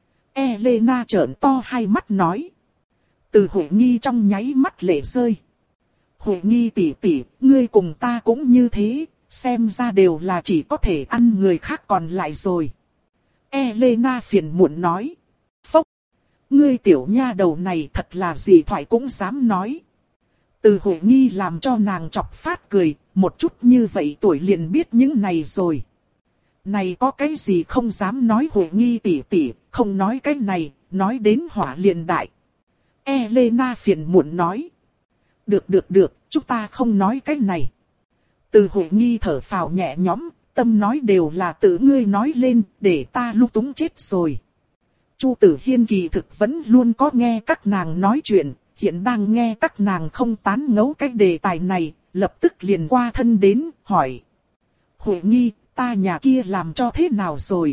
Elena trợn to hai mắt nói. Từ Huệ Nghi trong nháy mắt lệ rơi. Huệ Nghi tỷ tỷ, ngươi cùng ta cũng như thế, xem ra đều là chỉ có thể ăn người khác còn lại rồi. Elena phiền muộn nói. Phốc, ngươi tiểu nha đầu này thật là gì thoại cũng dám nói. Từ Huệ Nghi làm cho nàng chọc phát cười, một chút như vậy tuổi liền biết những này rồi. Này có cái gì không dám nói Huệ Nghi tỷ tỷ, không nói cái này, nói đến hỏa liền đại. Elena phiền muộn nói. Được được được, chúng ta không nói cái này. Từ Huệ Nghi thở phào nhẹ nhõm, tâm nói đều là tự ngươi nói lên, để ta lung túng chết rồi. Chu Tử Hiên kỳ thực vẫn luôn có nghe các nàng nói chuyện, hiện đang nghe các nàng không tán ngấu cái đề tài này, lập tức liền qua thân đến, hỏi. Huệ Nghi, ta nhà kia làm cho thế nào rồi?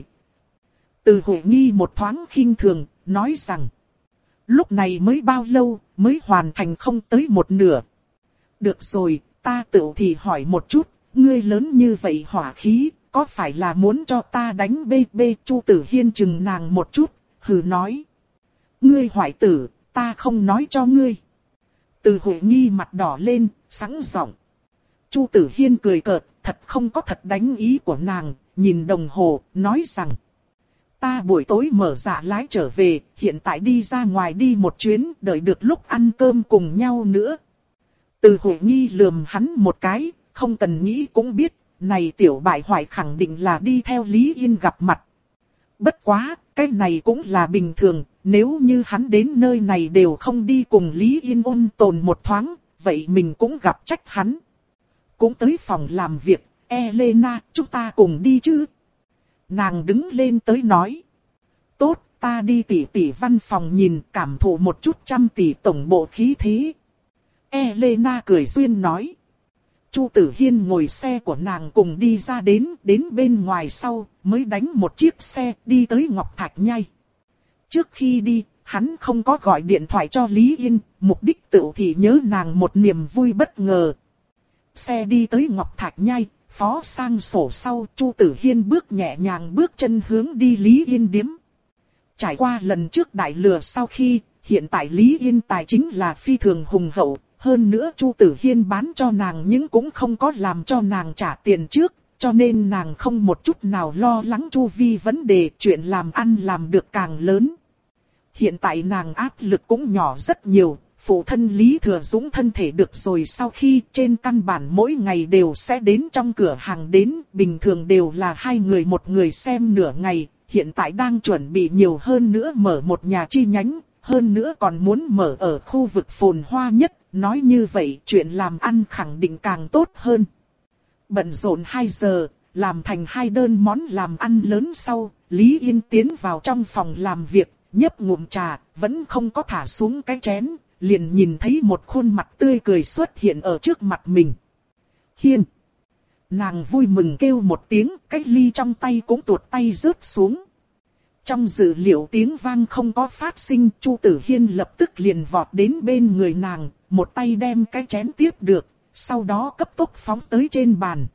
Từ Huệ Nghi một thoáng khinh thường, nói rằng. Lúc này mới bao lâu, mới hoàn thành không tới một nửa. Được rồi, ta tự thì hỏi một chút, ngươi lớn như vậy hỏa khí, có phải là muốn cho ta đánh bê bê? Chu Tử Hiên chừng nàng một chút, hừ nói. Ngươi hoại tử, ta không nói cho ngươi. Từ Huệ Nghi mặt đỏ lên, sẵn giọng. Chu Tử Hiên cười cợt, thật không có thật đánh ý của nàng, nhìn đồng hồ, nói rằng. Ta buổi tối mở dạ lái trở về, hiện tại đi ra ngoài đi một chuyến, đợi được lúc ăn cơm cùng nhau nữa. Từ Huệ Nghi lườm hắn một cái, không cần nghĩ cũng biết, này tiểu bại hoại khẳng định là đi theo Lý Yên gặp mặt. Bất quá, cái này cũng là bình thường, nếu như hắn đến nơi này đều không đi cùng Lý Yên ôn tồn một thoáng, vậy mình cũng gặp trách hắn. Cũng tới phòng làm việc, Elena, chúng ta cùng đi chứ? Nàng đứng lên tới nói. Tốt, ta đi tỉ tỉ văn phòng nhìn, cảm thụ một chút trăm tỷ tổng bộ khí thế. Elena cười duyên nói. Chu Tử Hiên ngồi xe của nàng cùng đi ra đến, đến bên ngoài sau, mới đánh một chiếc xe đi tới Ngọc Thạch Nhai. Trước khi đi, hắn không có gọi điện thoại cho Lý Yên, mục đích tự thì nhớ nàng một niềm vui bất ngờ. Xe đi tới Ngọc Thạch Nhai, phó sang sổ sau, Chu Tử Hiên bước nhẹ nhàng bước chân hướng đi Lý Yên điếm. Trải qua lần trước đại lừa sau khi, hiện tại Lý Yên tài chính là phi thường hùng hậu, hơn nữa Chu Tử Hiên bán cho nàng nhưng cũng không có làm cho nàng trả tiền trước, cho nên nàng không một chút nào lo lắng chu vi vấn đề, chuyện làm ăn làm được càng lớn. Hiện tại nàng áp lực cũng nhỏ rất nhiều, phụ thân Lý Thừa Dũng thân thể được rồi sau khi trên căn bản mỗi ngày đều sẽ đến trong cửa hàng đến, bình thường đều là hai người một người xem nửa ngày, hiện tại đang chuẩn bị nhiều hơn nữa mở một nhà chi nhánh, hơn nữa còn muốn mở ở khu vực phồn hoa nhất, nói như vậy chuyện làm ăn khẳng định càng tốt hơn. Bận rộn hai giờ, làm thành hai đơn món làm ăn lớn sau, Lý Yên tiến vào trong phòng làm việc, nhấp ngụm trà, vẫn không có thả xuống cái chén, liền nhìn thấy một khuôn mặt tươi cười xuất hiện ở trước mặt mình. Hiên! Nàng vui mừng kêu một tiếng, cái ly trong tay cũng tuột tay rớt xuống. Trong dữ liệu tiếng vang không có phát sinh, Chu Tử Hiên lập tức liền vọt đến bên người nàng, một tay đem cái chén tiếp được, sau đó cấp tốc phóng tới trên bàn.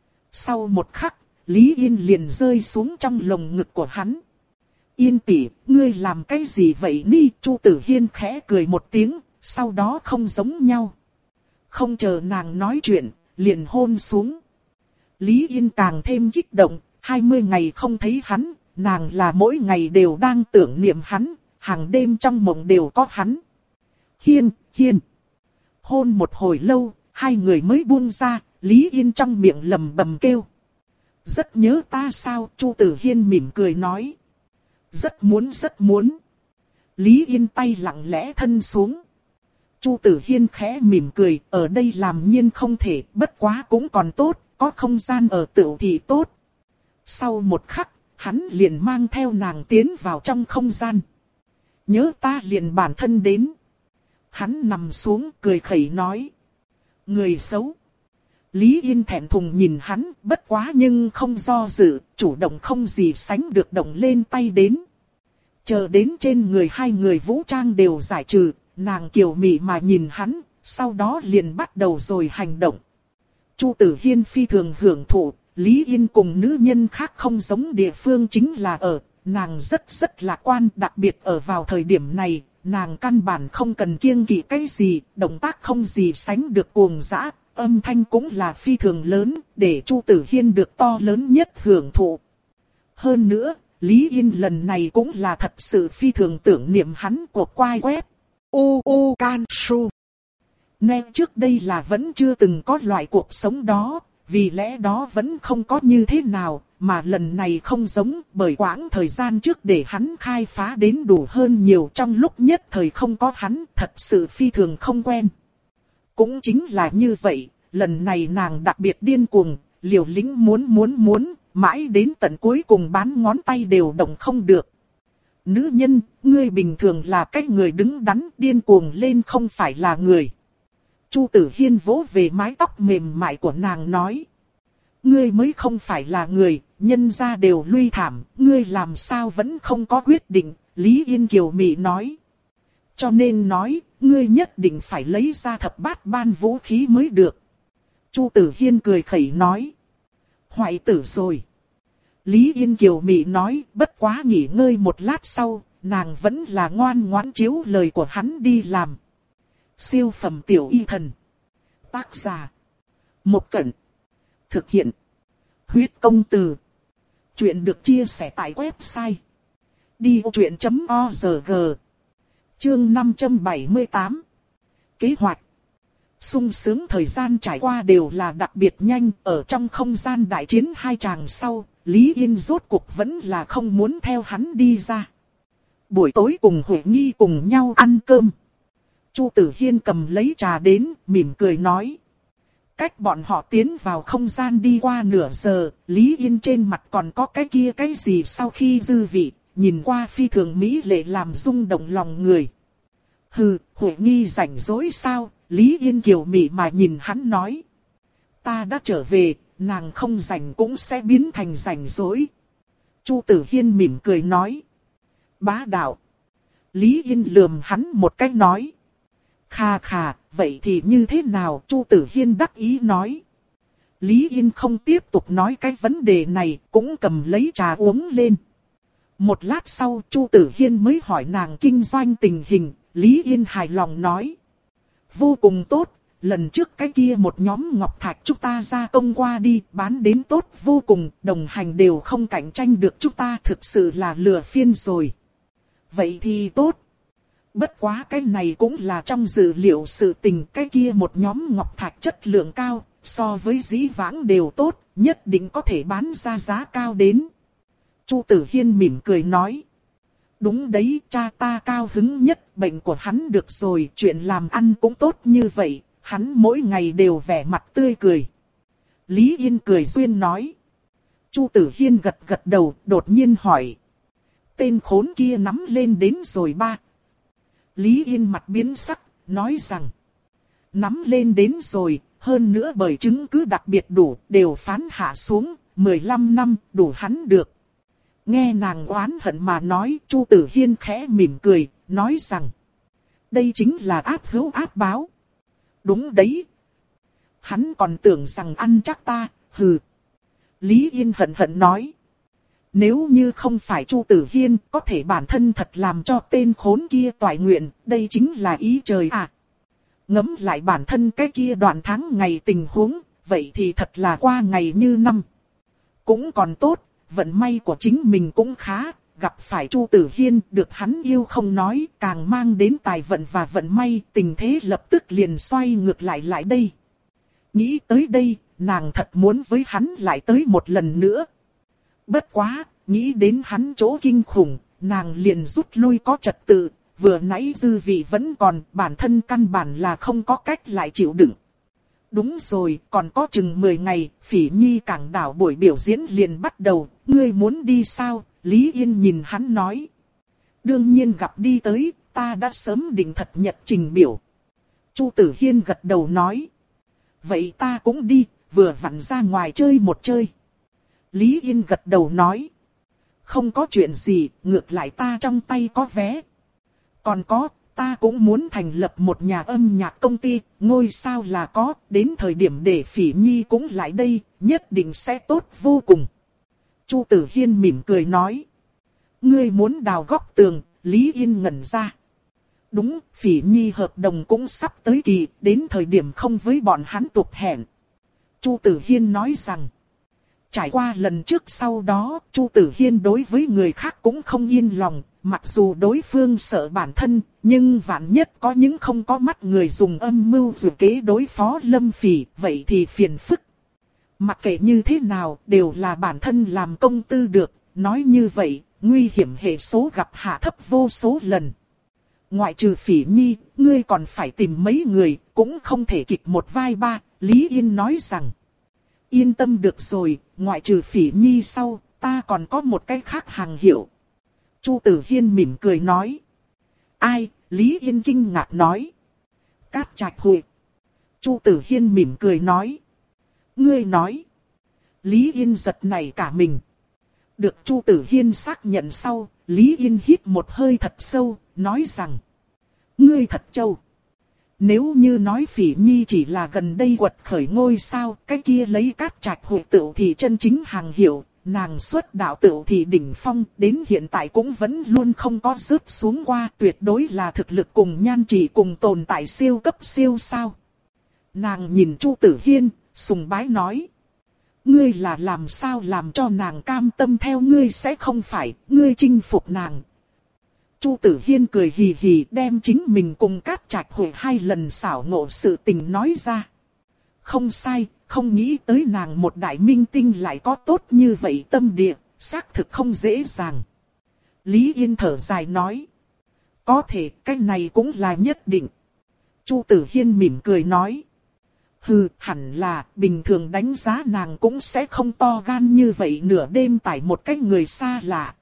Sau một khắc, Lý Yên liền rơi xuống trong lồng ngực của hắn. Yên tỷ, ngươi làm cái gì vậy ni? Chu Tử Hiên khẽ cười một tiếng, sau đó không giống nhau. Không chờ nàng nói chuyện, liền hôn xuống. Lý Yên càng thêm kích động, hai mươi ngày không thấy hắn, nàng là mỗi ngày đều đang tưởng niệm hắn, hàng đêm trong mộng đều có hắn. Hiên, Hiên. Hôn một hồi lâu, hai người mới buông ra, Lý Yên trong miệng lầm bầm kêu. Rất nhớ ta sao? Chu Tử Hiên mỉm cười nói. Rất muốn rất muốn. Lý Yên tay lặng lẽ thân xuống. Chu Tử Hiên khẽ mỉm cười, ở đây làm nhiên không thể, bất quá cũng còn tốt, có không gian ở tựu thì tốt. Sau một khắc, hắn liền mang theo nàng tiến vào trong không gian. Nhớ ta liền bản thân đến. Hắn nằm xuống cười khẩy nói. Người xấu. Lý Yên thẹn thùng nhìn hắn, bất quá nhưng không do dự, chủ động không gì sánh được động lên tay đến. Chờ đến trên người hai người vũ trang đều giải trừ, nàng kiều mị mà nhìn hắn, sau đó liền bắt đầu rồi hành động. Chu Tử Hiên phi thường hưởng thụ, Lý Yên cùng nữ nhân khác không giống địa phương chính là ở, nàng rất rất lạc quan, đặc biệt ở vào thời điểm này, nàng căn bản không cần kiêng kỵ cái gì, động tác không gì sánh được cuồng dã, âm thanh cũng là phi thường lớn, để Chu Tử Hiên được to lớn nhất hưởng thụ. Hơn nữa, Lý Yên lần này cũng là thật sự phi thường tưởng niệm hắn của quai web. U U Can Su. Nên trước đây là vẫn chưa từng có loại cuộc sống đó, vì lẽ đó vẫn không có như thế nào, mà lần này không giống, bởi quãng thời gian trước để hắn khai phá đến đủ hơn nhiều, trong lúc nhất thời không có hắn, thật sự phi thường không quen. Cũng chính là như vậy, lần này nàng đặc biệt điên cuồng, liều lĩnh muốn muốn muốn, mãi đến tận cuối cùng bán ngón tay đều động không được. Nữ nhân, ngươi bình thường là cái người đứng đắn, điên cuồng lên không phải là người. Chu Tử Hiên vỗ về mái tóc mềm mại của nàng nói. Ngươi mới không phải là người, nhân gia đều luy thảm, ngươi làm sao vẫn không có quyết định, Lý Yên kiều mị nói. Cho nên nói, ngươi nhất định phải lấy ra thập bát ban vũ khí mới được. Chu Tử Hiên cười khẩy nói. Hoại tử rồi. Lý Yên kiều mị nói, bất quá nghỉ ngơi một lát sau, nàng vẫn là ngoan ngoãn chiếu lời của hắn đi làm. Siêu phẩm tiểu y thần. Tác giả. Một Cẩn. Thực hiện. Huyết công từ. Chuyện được chia sẻ tại website. đi ô chuyện chấm org. Chương năm trăm bảy mươi tám. Kế hoạch. Sung sướng thời gian trải qua đều là đặc biệt nhanh, ở trong không gian đại chiến hai tràng sau, Lý Yên rốt cuộc vẫn là không muốn theo hắn đi ra. Buổi tối cùng Huệ Nghi cùng nhau ăn cơm. Chu Tử Hiên cầm lấy trà đến, mỉm cười nói. Cách bọn họ tiến vào không gian đi qua nửa giờ, Lý Yên trên mặt còn có cái kia cái gì sau khi dư vị, nhìn qua phi thường mỹ lệ làm rung động lòng người. Hừ, Huệ Nghi rảnh rỗi sao? Lý Yên kiều mị mà nhìn hắn nói. Ta đã trở về, nàng không rảnh cũng sẽ biến thành rảnh rỗi. Chu Tử Hiên mỉm cười nói. Bá đạo. Lý Yên lườm hắn một cái nói. Khà khà, vậy thì như thế nào? Chu Tử Hiên đắc ý nói. Lý Yên không tiếp tục nói cái vấn đề này, cũng cầm lấy trà uống lên. Một lát sau Chu Tử Hiên mới hỏi nàng kinh doanh tình hình, Lý Yên hài lòng nói. vô cùng tốt. Lần trước cái kia một nhóm ngọc thạch chúng ta gia công qua đi, bán đến tốt vô cùng, đồng hành đều không cạnh tranh được chúng ta, thực sự là lừa phiên rồi. Vậy thì tốt. Bất quá cái này cũng là trong dự liệu sự tình, cái kia một nhóm ngọc thạch chất lượng cao, so với dĩ vãng đều tốt, nhất định có thể bán ra giá cao đến. Chu Tử Hiên mỉm cười nói. Đúng đấy, cha ta cao hứng nhất, bệnh của hắn được rồi, chuyện làm ăn cũng tốt như vậy, hắn mỗi ngày đều vẻ mặt tươi cười. Lý Yên cười duyên nói. Chu Tử Hiên gật gật đầu, đột nhiên hỏi. Tên khốn kia nắm lên đến rồi ba. Lý Yên mặt biến sắc, nói rằng. Nắm lên đến rồi, hơn nữa bởi chứng cứ đặc biệt đủ, đều phán hạ xuống, mười lăm năm, đủ hắn được. Nghe nàng oán hận mà nói, Chu Tử Hiên khẽ mỉm cười, nói rằng. Đây chính là ác hữu ác báo. Đúng đấy. Hắn còn tưởng rằng ăn chắc ta, hừ. Lý Yên hận hận nói. Nếu như không phải Chu Tử Hiên, có thể bản thân thật làm cho tên khốn kia toại nguyện, đây chính là ý trời à. Ngẫm lại bản thân cái kia đoạn tháng ngày tình huống, vậy thì thật là qua ngày như năm. Cũng còn tốt, vận may của chính mình cũng khá, gặp phải Chu Tử Hiên được hắn yêu không nói, càng mang đến tài vận và vận may, tình thế lập tức liền xoay ngược lại lại đây. Nghĩ tới đây, nàng thật muốn với hắn lại tới một lần nữa. Bất quá, nghĩ đến hắn chỗ kinh khủng, nàng liền rút lui có trật tự, vừa nãy dư vị vẫn còn, bản thân căn bản là không có cách lại chịu đựng. Đúng rồi, còn có chừng mười ngày, Phỉ Nhi cảng đảo buổi biểu diễn liền bắt đầu, ngươi muốn đi sao? Lý Yên nhìn hắn nói. Đương nhiên gặp đi tới, ta đã sớm định thật nhật trình biểu. Chu Tử Hiên gật đầu nói. Vậy ta cũng đi, vừa vặn ra ngoài chơi một chơi. Lý Yên gật đầu nói. Không có chuyện gì, ngược lại ta trong tay có vé. Còn có, ta cũng muốn thành lập một nhà âm nhạc công ty, ngôi sao là có, đến thời điểm để Phỉ Nhi cũng lại đây, nhất định sẽ tốt vô cùng. Chu Tử Hiên mỉm cười nói. Ngươi muốn đào góc tường, Lý Yên ngẩn ra. Đúng, Phỉ Nhi hợp đồng cũng sắp tới kỳ, đến thời điểm không với bọn hắn tục hẹn. Chu Tử Hiên nói rằng. Trải qua lần trước sau đó, Chu Tử Hiên đối với người khác cũng không yên lòng, mặc dù đối phương sợ bản thân, nhưng vạn nhất có những không có mắt người dùng âm mưu dự kế đối phó Lâm Phỉ, vậy thì phiền phức. Mặc kệ như thế nào, đều là bản thân làm công tư được, nói như vậy, nguy hiểm hệ số gặp hạ thấp vô số lần. Ngoại trừ Phỉ Nhi, ngươi còn phải tìm mấy người, cũng không thể kịch một vai ba, Lý Yên nói rằng. Yên tâm được rồi, ngoại trừ Phỉ Nhi sau, ta còn có một cái khác hàng hiệu. Chu Tử Hiên mỉm cười nói. Ai? Lý Yên kinh ngạc nói. Cát Trạch Hội. Chu Tử Hiên mỉm cười nói. Ngươi nói. Lý Yên giật nảy cả mình. Được Chu Tử Hiên xác nhận sau, Lý Yên hít một hơi thật sâu, nói rằng. Ngươi thật trâu. Nếu như nói Phỉ Nhi chỉ là gần đây quật khởi ngôi sao, cái kia lấy Cát Trạch Hội tựu thì chân chính hàng hiệu, nàng xuất đạo tựu thì đỉnh phong, đến hiện tại cũng vẫn luôn không có rớt xuống qua, tuyệt đối là thực lực cùng nhan trị cùng tồn tại siêu cấp siêu sao. Nàng nhìn Chu Tử Hiên, sùng bái nói. Ngươi là làm sao làm cho nàng cam tâm theo ngươi sẽ không phải, ngươi chinh phục nàng. Chu Tử Hiên cười hì hì đem chính mình cùng Cát Trạch Hội hai lần xảo ngộ sự tình nói ra. Không sai, không nghĩ tới nàng một đại minh tinh lại có tốt như vậy tâm địa, xác thực không dễ dàng. Lý Yên thở dài nói. Có thể cái này cũng là nhất định. Chu Tử Hiên mỉm cười nói. Hừ, hẳn là bình thường đánh giá nàng cũng sẽ không to gan như vậy nửa đêm tải một cái người xa lạ.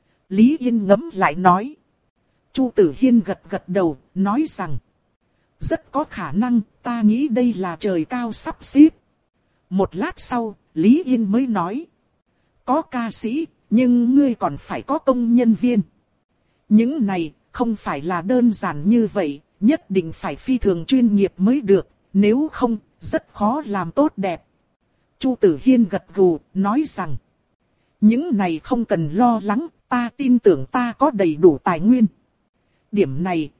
Lý Yên ngẫm lại nói. Chu Tử Hiên gật gật đầu, nói rằng. Rất có khả năng, ta nghĩ đây là trời cao sắp xếp. Một lát sau, Lý Yên mới nói. Có ca sĩ, nhưng ngươi còn phải có công nhân viên. Những này, không phải là đơn giản như vậy, nhất định phải phi thường chuyên nghiệp mới được, nếu không, rất khó làm tốt đẹp. Chu Tử Hiên gật gù, nói rằng. Những này không cần lo lắng, ta tin tưởng ta có đầy đủ tài nguyên. Điểm này,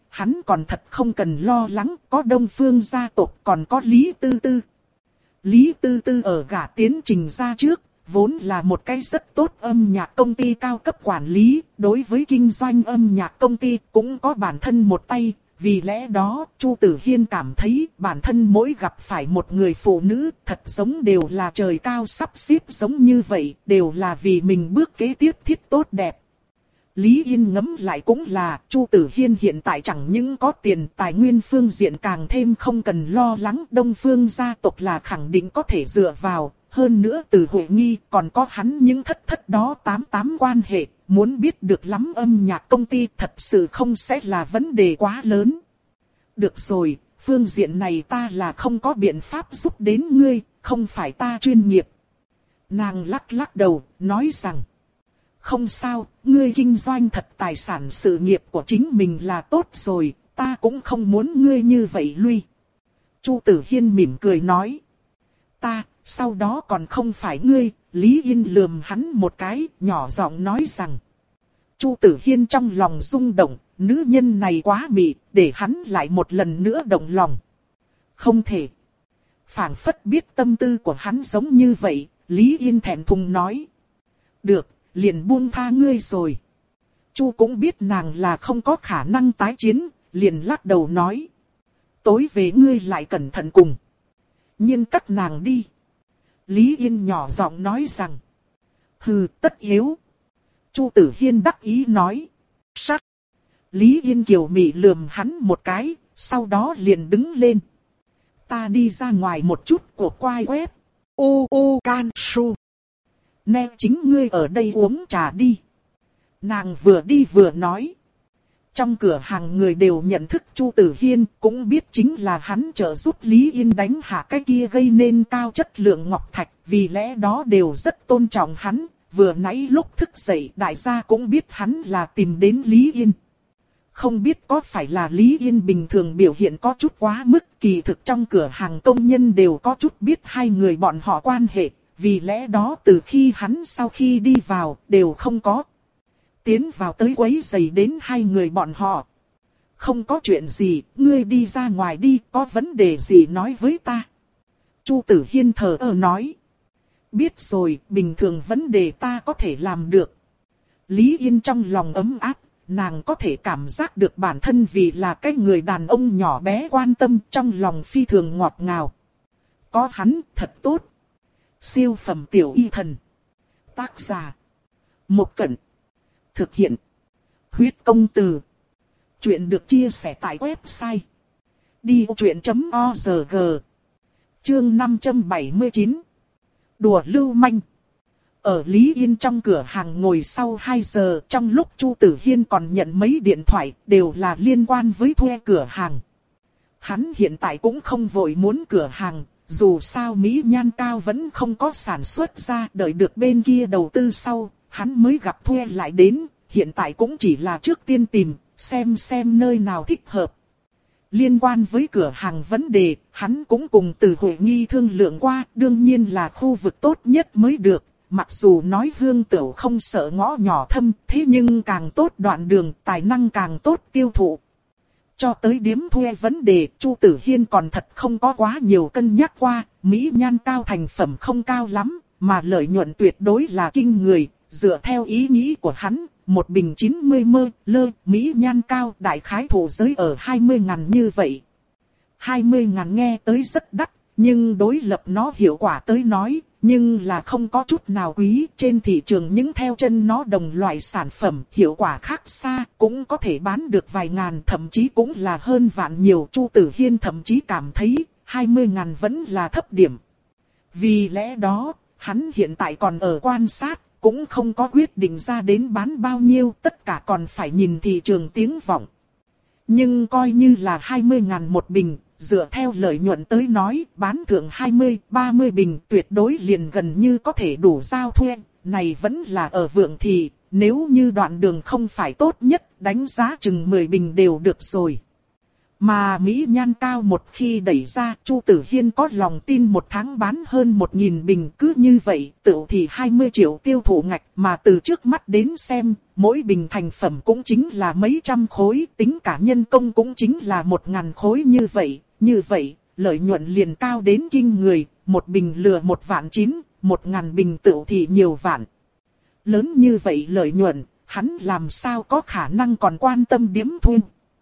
hắn còn thật không cần lo lắng, có Đông Phương gia tộc, còn có Lý Tư Tư. Lý Tư Tư ở gả tiến trình ra trước, vốn là một cái rất tốt âm nhạc công ty cao cấp quản lý, đối với kinh doanh âm nhạc công ty cũng có bản thân một tay. Vì lẽ đó, Chu Tử Hiên cảm thấy bản thân mỗi gặp phải một người phụ nữ thật giống đều là trời cao sắp xếp giống như vậy, đều là vì mình bước kế tiếp thiết tốt đẹp. Lý Yên ngẫm lại cũng là, Chu Tử Hiên hiện tại chẳng những có tiền, tài nguyên phương diện càng thêm không cần lo lắng, Đông Phương gia tộc là khẳng định có thể dựa vào, hơn nữa từ Huệ Nghi còn có hắn những thất thất đó tám tám quan hệ, muốn biết được lắm âm nhạc công ty thật sự không sẽ là vấn đề quá lớn. Được rồi, phương diện này ta là không có biện pháp giúp đến ngươi, không phải ta chuyên nghiệp. Nàng lắc lắc đầu, nói rằng, không sao, ngươi kinh doanh thật tài sản sự nghiệp của chính mình là tốt rồi, ta cũng không muốn ngươi như vậy lui. Chu Tử Hiên mỉm cười nói, ta, sau đó còn không phải ngươi. Lý Yên lườm hắn một cái, nhỏ giọng nói rằng. Chu Tử Hiên trong lòng rung động, nữ nhân này quá mị, để hắn lại một lần nữa động lòng. Không thể. Phảng phất biết tâm tư của hắn giống như vậy, Lý Yên thẹn thùng nói. Được, liền buông tha ngươi rồi. Chu cũng biết nàng là không có khả năng tái chiến, liền lắc đầu nói. Tối về ngươi lại cẩn thận cùng. Nhiên các nàng đi. Lý Yên nhỏ giọng nói rằng. Hừ, tất yếu. Chu Tử Hiên đắc ý nói. Sắc. Lý Yên kiều mị lườm hắn một cái, sau đó liền đứng lên. Ta đi ra ngoài một chút của quai web. U U Can Su. Nè chính ngươi ở đây uống trà đi. Nàng vừa đi vừa nói. Trong cửa hàng người đều nhận thức Chu Tử Hiên, cũng biết chính là hắn trợ giúp Lý Yên đánh hạ cái kia gây nên cao chất lượng ngọc thạch, vì lẽ đó đều rất tôn trọng hắn. Vừa nãy lúc thức dậy đại gia cũng biết hắn là tìm đến Lý Yên. Không biết có phải là Lý Yên bình thường biểu hiện có chút quá mức, kỳ thực trong cửa hàng công nhân đều có chút biết hai người bọn họ quan hệ, vì lẽ đó từ khi hắn sau khi đi vào đều không có tiến vào tới quấy rầy đến hai người bọn họ. Không có chuyện gì, ngươi đi ra ngoài đi, có vấn đề gì nói với ta. Chu Tử Hiên thờ ơ nói. Biết rồi, bình thường vấn đề ta có thể làm được. Lý Yên trong lòng ấm áp, nàng có thể cảm giác được bản thân vì là cái người đàn ông nhỏ bé quan tâm, trong lòng phi thường ngọt ngào. Có hắn, thật tốt. Siêu phẩm tiểu y thần. Tác giả. Một Cẩn. Thực hiện. Huyết công từ. Chuyện được chia sẻ tại website. đi vô chuyện chấm org. Chương năm trăm bảy mươi chín. Đùa lưu manh. Ở Lý Yên trong cửa hàng ngồi sau hai giờ, trong lúc Chu Tử Hiên còn nhận mấy điện thoại, đều là liên quan với thuê cửa hàng. Hắn hiện tại cũng không vội muốn cửa hàng, dù sao Mỹ Nhan Cao vẫn không có sản xuất ra, đợi được bên kia đầu tư sau, hắn mới gặp thuê lại đến, hiện tại cũng chỉ là trước tiên tìm, xem xem nơi nào thích hợp. Liên quan với cửa hàng vấn đề, hắn cũng cùng Từ Huệ Nghi thương lượng qua, đương nhiên là khu vực tốt nhất mới được. Mặc dù nói Hương Tửu không sợ ngõ nhỏ thâm, thế nhưng càng tốt đoạn đường, tài năng càng tốt tiêu thụ. Cho tới điếm thuê vấn đề, Chu Tử Hiên còn thật không có quá nhiều cân nhắc qua, Mỹ Nhan Cao thành phẩm không cao lắm, mà lợi nhuận tuyệt đối là kinh người, dựa theo ý nghĩ của hắn. Một bình chín mươi ml, lơ, Mỹ Nhan Cao đại khái thổ giới ở hai mươi ngàn như vậy. hai mươi ngàn nghe tới rất đắt, nhưng đối lập nó hiệu quả tới nói, nhưng là không có chút nào quý. Trên thị trường những theo chân nó đồng loại sản phẩm, hiệu quả khác xa, cũng có thể bán được vài ngàn, thậm chí cũng là hơn vạn nhiều. Chu Tử Hiên thậm chí cảm thấy, hai mươi ngàn vẫn là thấp điểm. Vì lẽ đó, hắn hiện tại còn ở quan sát. Cũng không có quyết định ra đến bán bao nhiêu, tất cả còn phải nhìn thị trường tiếng vọng. Nhưng coi như là hai mươi ngàn một bình, dựa theo lợi nhuận tới nói, bán thượng hai mươi, ba mươi bình tuyệt đối liền gần như có thể đủ giao thuê. Này vẫn là ở Vượng Thị, nếu như đoạn đường không phải tốt nhất, đánh giá chừng mười bình đều được rồi. Mà Mỹ Nhan cao một khi đẩy ra, Chu Tử Hiên có lòng tin một tháng bán hơn một nghìn bình, cứ như vậy, tựu thì hai mươi triệu tiêu thụ ngạch, mà từ trước mắt đến xem, mỗi bình thành phẩm cũng chính là mấy trăm khối, tính cả nhân công cũng chính là một ngàn khối như vậy, như vậy, lợi nhuận liền cao đến kinh người, một bình lừa một vạn chín, một ngàn bình tựu thì nhiều vạn. Lớn như vậy lợi nhuận, hắn làm sao có khả năng còn quan tâm điếm thu.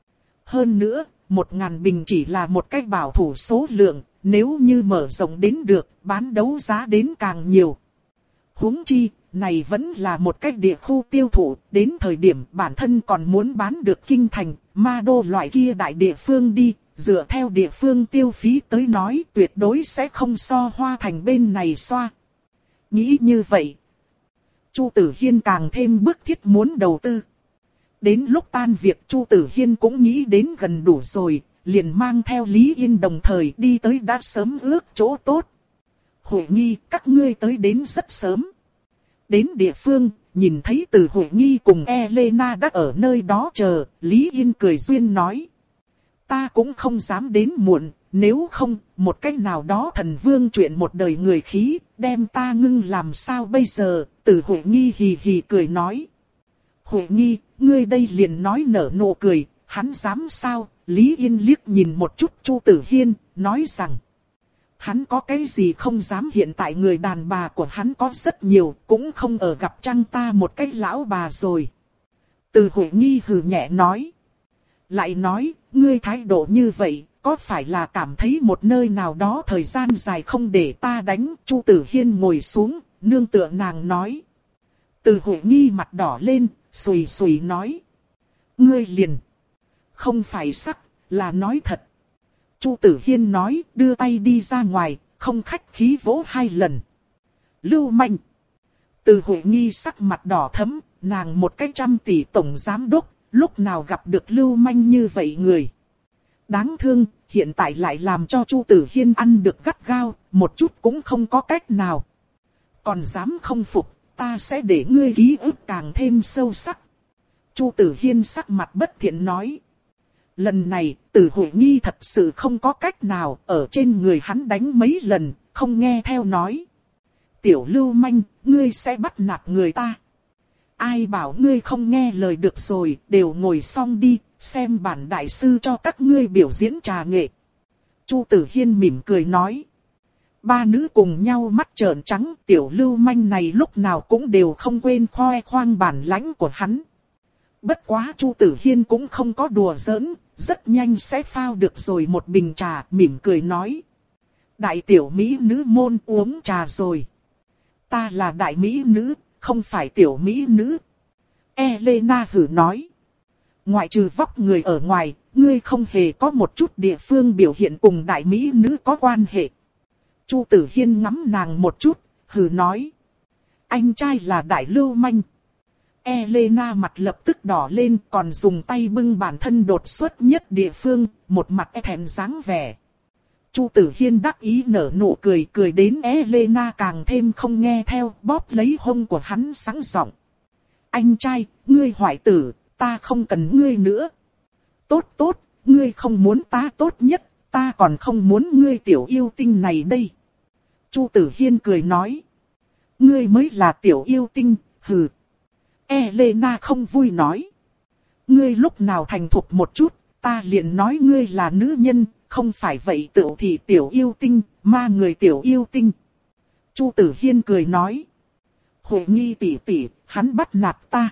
Hơn nữa, một ngàn bình chỉ là một cách bảo thủ số lượng, nếu như mở rộng đến được, bán đấu giá đến càng nhiều. Huống chi, này vẫn là một cách địa khu tiêu thụ, đến thời điểm bản thân còn muốn bán được kinh thành, ma đô loại kia đại địa phương đi, dựa theo địa phương tiêu phí tới nói tuyệt đối sẽ không so Hoa Thành bên này xoa. Nghĩ như vậy, Chu Tử Hiên càng thêm bức thiết muốn đầu tư. Đến lúc tan việc Chu Tử Hiên cũng nghĩ đến gần đủ rồi, liền mang theo Lý Yên đồng thời đi tới đã sớm ước chỗ tốt. Huệ Nghi, các ngươi tới đến rất sớm. Đến địa phương, nhìn thấy Từ Huệ Nghi cùng Elena đã ở nơi đó chờ, Lý Yên cười duyên nói. Ta cũng không dám đến muộn, nếu không, một cách nào đó thần vương chuyện một đời người khí, đem ta ngưng làm sao bây giờ, Từ Huệ Nghi hì hì cười nói. Huệ Nghi, ngươi đây liền nói nở nụ cười, hắn dám sao? Lý Yên liếc nhìn một chút Chu Tử Hiên, nói rằng. Hắn có cái gì không dám, hiện tại người đàn bà của hắn có rất nhiều, cũng không ở gặp chăng ta một cái lão bà rồi. Từ Huệ Nghi hừ nhẹ nói. Lại nói, ngươi thái độ như vậy, có phải là cảm thấy một nơi nào đó thời gian dài không để ta đánh? Chu Tử Hiên ngồi xuống, nương tựa nàng nói. Từ Huệ Nghi mặt đỏ lên, sùi sùi nói. Ngươi liền. Không phải sắc, là nói thật. Chu Tử Hiên nói, đưa tay đi ra ngoài, không khách khí vỗ hai lần. Lưu manh. Từ Huệ Nghi sắc mặt đỏ thẫm, nàng một cái trăm tỷ tổng giám đốc, lúc nào gặp được lưu manh như vậy người. Đáng thương, hiện tại lại làm cho Chu Tử Hiên ăn được gắt gao, một chút cũng không có cách nào. Còn dám không phục, ta sẽ để ngươi ký ức càng thêm sâu sắc. Chu Tử Hiên sắc mặt bất thiện nói. Lần này, Từ Huệ Nghi thật sự không có cách nào, ở trên người hắn đánh mấy lần, không nghe theo nói. Tiểu lưu manh, ngươi sẽ bắt nạt người ta. Ai bảo ngươi không nghe lời được rồi, đều ngồi xong đi, xem bản đại sư cho các ngươi biểu diễn trà nghệ. Chu Tử Hiên mỉm cười nói. Ba nữ cùng nhau mắt trợn trắng, tiểu lưu manh này lúc nào cũng đều không quên khoe khoang bản lãnh của hắn. Bất quá Chu Tử Hiên cũng không có đùa giỡn, rất nhanh sẽ phao được rồi một bình trà, mỉm cười nói. Đại tiểu mỹ nữ môn uống trà rồi. Ta là đại mỹ nữ, không phải tiểu mỹ nữ. Elena hử nói. Ngoại trừ vóc người ở ngoài, ngươi không hề có một chút địa phương biểu hiện cùng đại mỹ nữ có quan hệ. Chu Tử Hiên ngắm nàng một chút, hừ nói. Anh trai là đại lưu manh. Elena mặt lập tức đỏ lên, còn dùng tay bưng bản thân đột xuất nhất địa phương, một mặt e thẹn dáng vẻ. Chu Tử Hiên đắc ý nở nụ cười, cười đến Elena càng thêm không nghe theo, bóp lấy hông của hắn sẵn giọng. Anh trai, ngươi hoại tử, ta không cần ngươi nữa. Tốt tốt, ngươi không muốn ta tốt nhất, ta còn không muốn ngươi tiểu yêu tinh này đây. Chu Tử Hiên cười nói. Ngươi mới là tiểu yêu tinh, hừ. Elena không vui nói. Ngươi lúc nào thành thục một chút, ta liền nói ngươi là nữ nhân, không phải vậy tựu thì tiểu yêu tinh, ma người tiểu yêu tinh. Chu Tử Hiên cười nói. Huệ Nghi tỷ tỷ, hắn bắt nạt ta.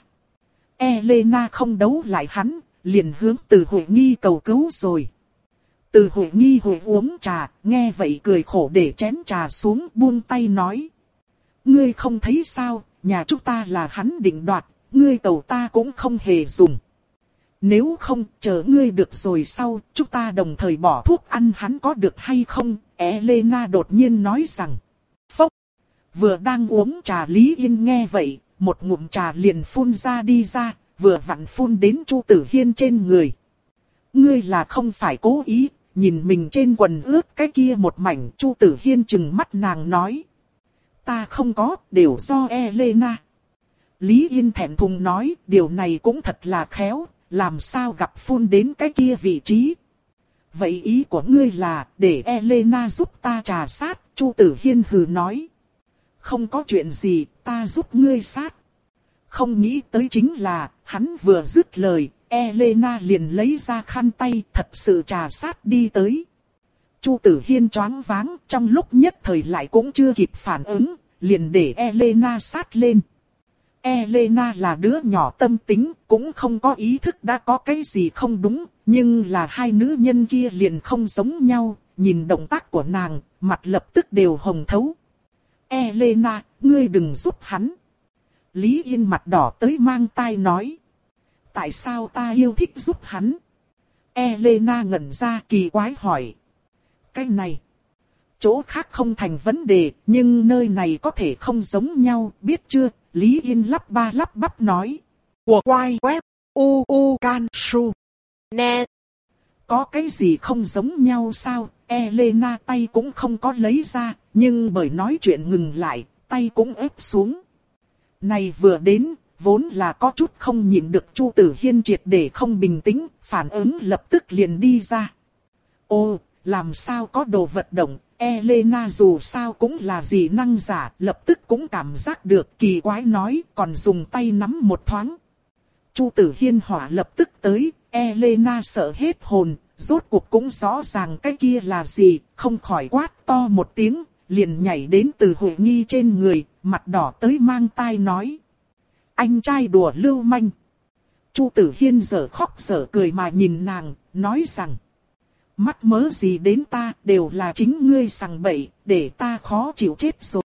Elena không đấu lại hắn, liền hướng Từ Huệ Nghi cầu cứu rồi. Từ Huệ Nghi Huệ uống trà, nghe vậy cười khổ để chén trà xuống, buông tay nói. Ngươi không thấy sao, nhà chúng ta là hắn định đoạt, ngươi cầu ta cũng không hề dùng. Nếu không, chờ ngươi được rồi sau, chúng ta đồng thời bỏ thuốc ăn hắn có được hay không? Elena đột nhiên nói rằng. Phốc! Vừa đang uống trà Lý Yên nghe vậy, một ngụm trà liền phun ra đi ra, vừa vặn phun đến Chu Tử Hiên trên người. Ngươi là không phải cố ý, nhìn mình trên quần ướt cái kia một mảnh. Chu Tử Hiên trừng mắt nàng nói. Ta không có, đều do Elena. Lý Yên thẹn thùng nói, điều này cũng thật là khéo, làm sao gặp phun đến cái kia vị trí. vậy ý của ngươi là để Elena giúp ta trà sát, Chu Tử Hiên hừ nói. Không có chuyện gì, ta giúp ngươi sát. Không nghĩ tới chính là, hắn vừa dứt lời, Elena liền lấy ra khăn tay thật sự trà sát đi tới. Chu Tử Hiên choáng váng, trong lúc nhất thời lại cũng chưa kịp phản ứng, liền để Elena sát lên. Elena là đứa nhỏ tâm tính, cũng không có ý thức đã có cái gì không đúng, nhưng là hai nữ nhân kia liền không giống nhau, nhìn động tác của nàng, mặt lập tức đều hồng thấu. Elena, ngươi đừng giúp hắn. Lý Yên mặt đỏ tới mang tai nói. Tại sao ta yêu thích giúp hắn? Elena ngẩn ra kỳ quái hỏi. Cái này, chỗ khác không thành vấn đề, nhưng nơi này có thể không giống nhau, biết chưa? Lý Yên lắp ba lắp bắp nói. Của quay web, u u can su, net. Có cái gì không giống nhau sao? Elena tay cũng không có lấy ra, nhưng bởi nói chuyện ngừng lại, tay cũng ép xuống. Này vừa đến, vốn là có chút không nhịn được Chu Tử Hiên triệt để không bình tĩnh, phản ứng lập tức liền đi ra. Ô, làm sao có đồ vật động, Elena dù sao cũng là dị năng giả, lập tức cũng cảm giác được kỳ quái nói, còn dùng tay nắm một thoáng. Chu Tử Hiên hỏa lập tức tới, Elena sợ hết hồn, rốt cuộc cũng rõ ràng cái kia là gì, không khỏi quát to một tiếng, liền nhảy đến từ Huệ Nghi trên người, mặt đỏ tới mang tai nói. Anh trai đùa lưu manh. Chu Tử Hiên dở khóc dở cười mà nhìn nàng, nói rằng. Mắc mớ gì đến ta, đều là chính ngươi sằng bậy, để ta khó chịu chết rồi.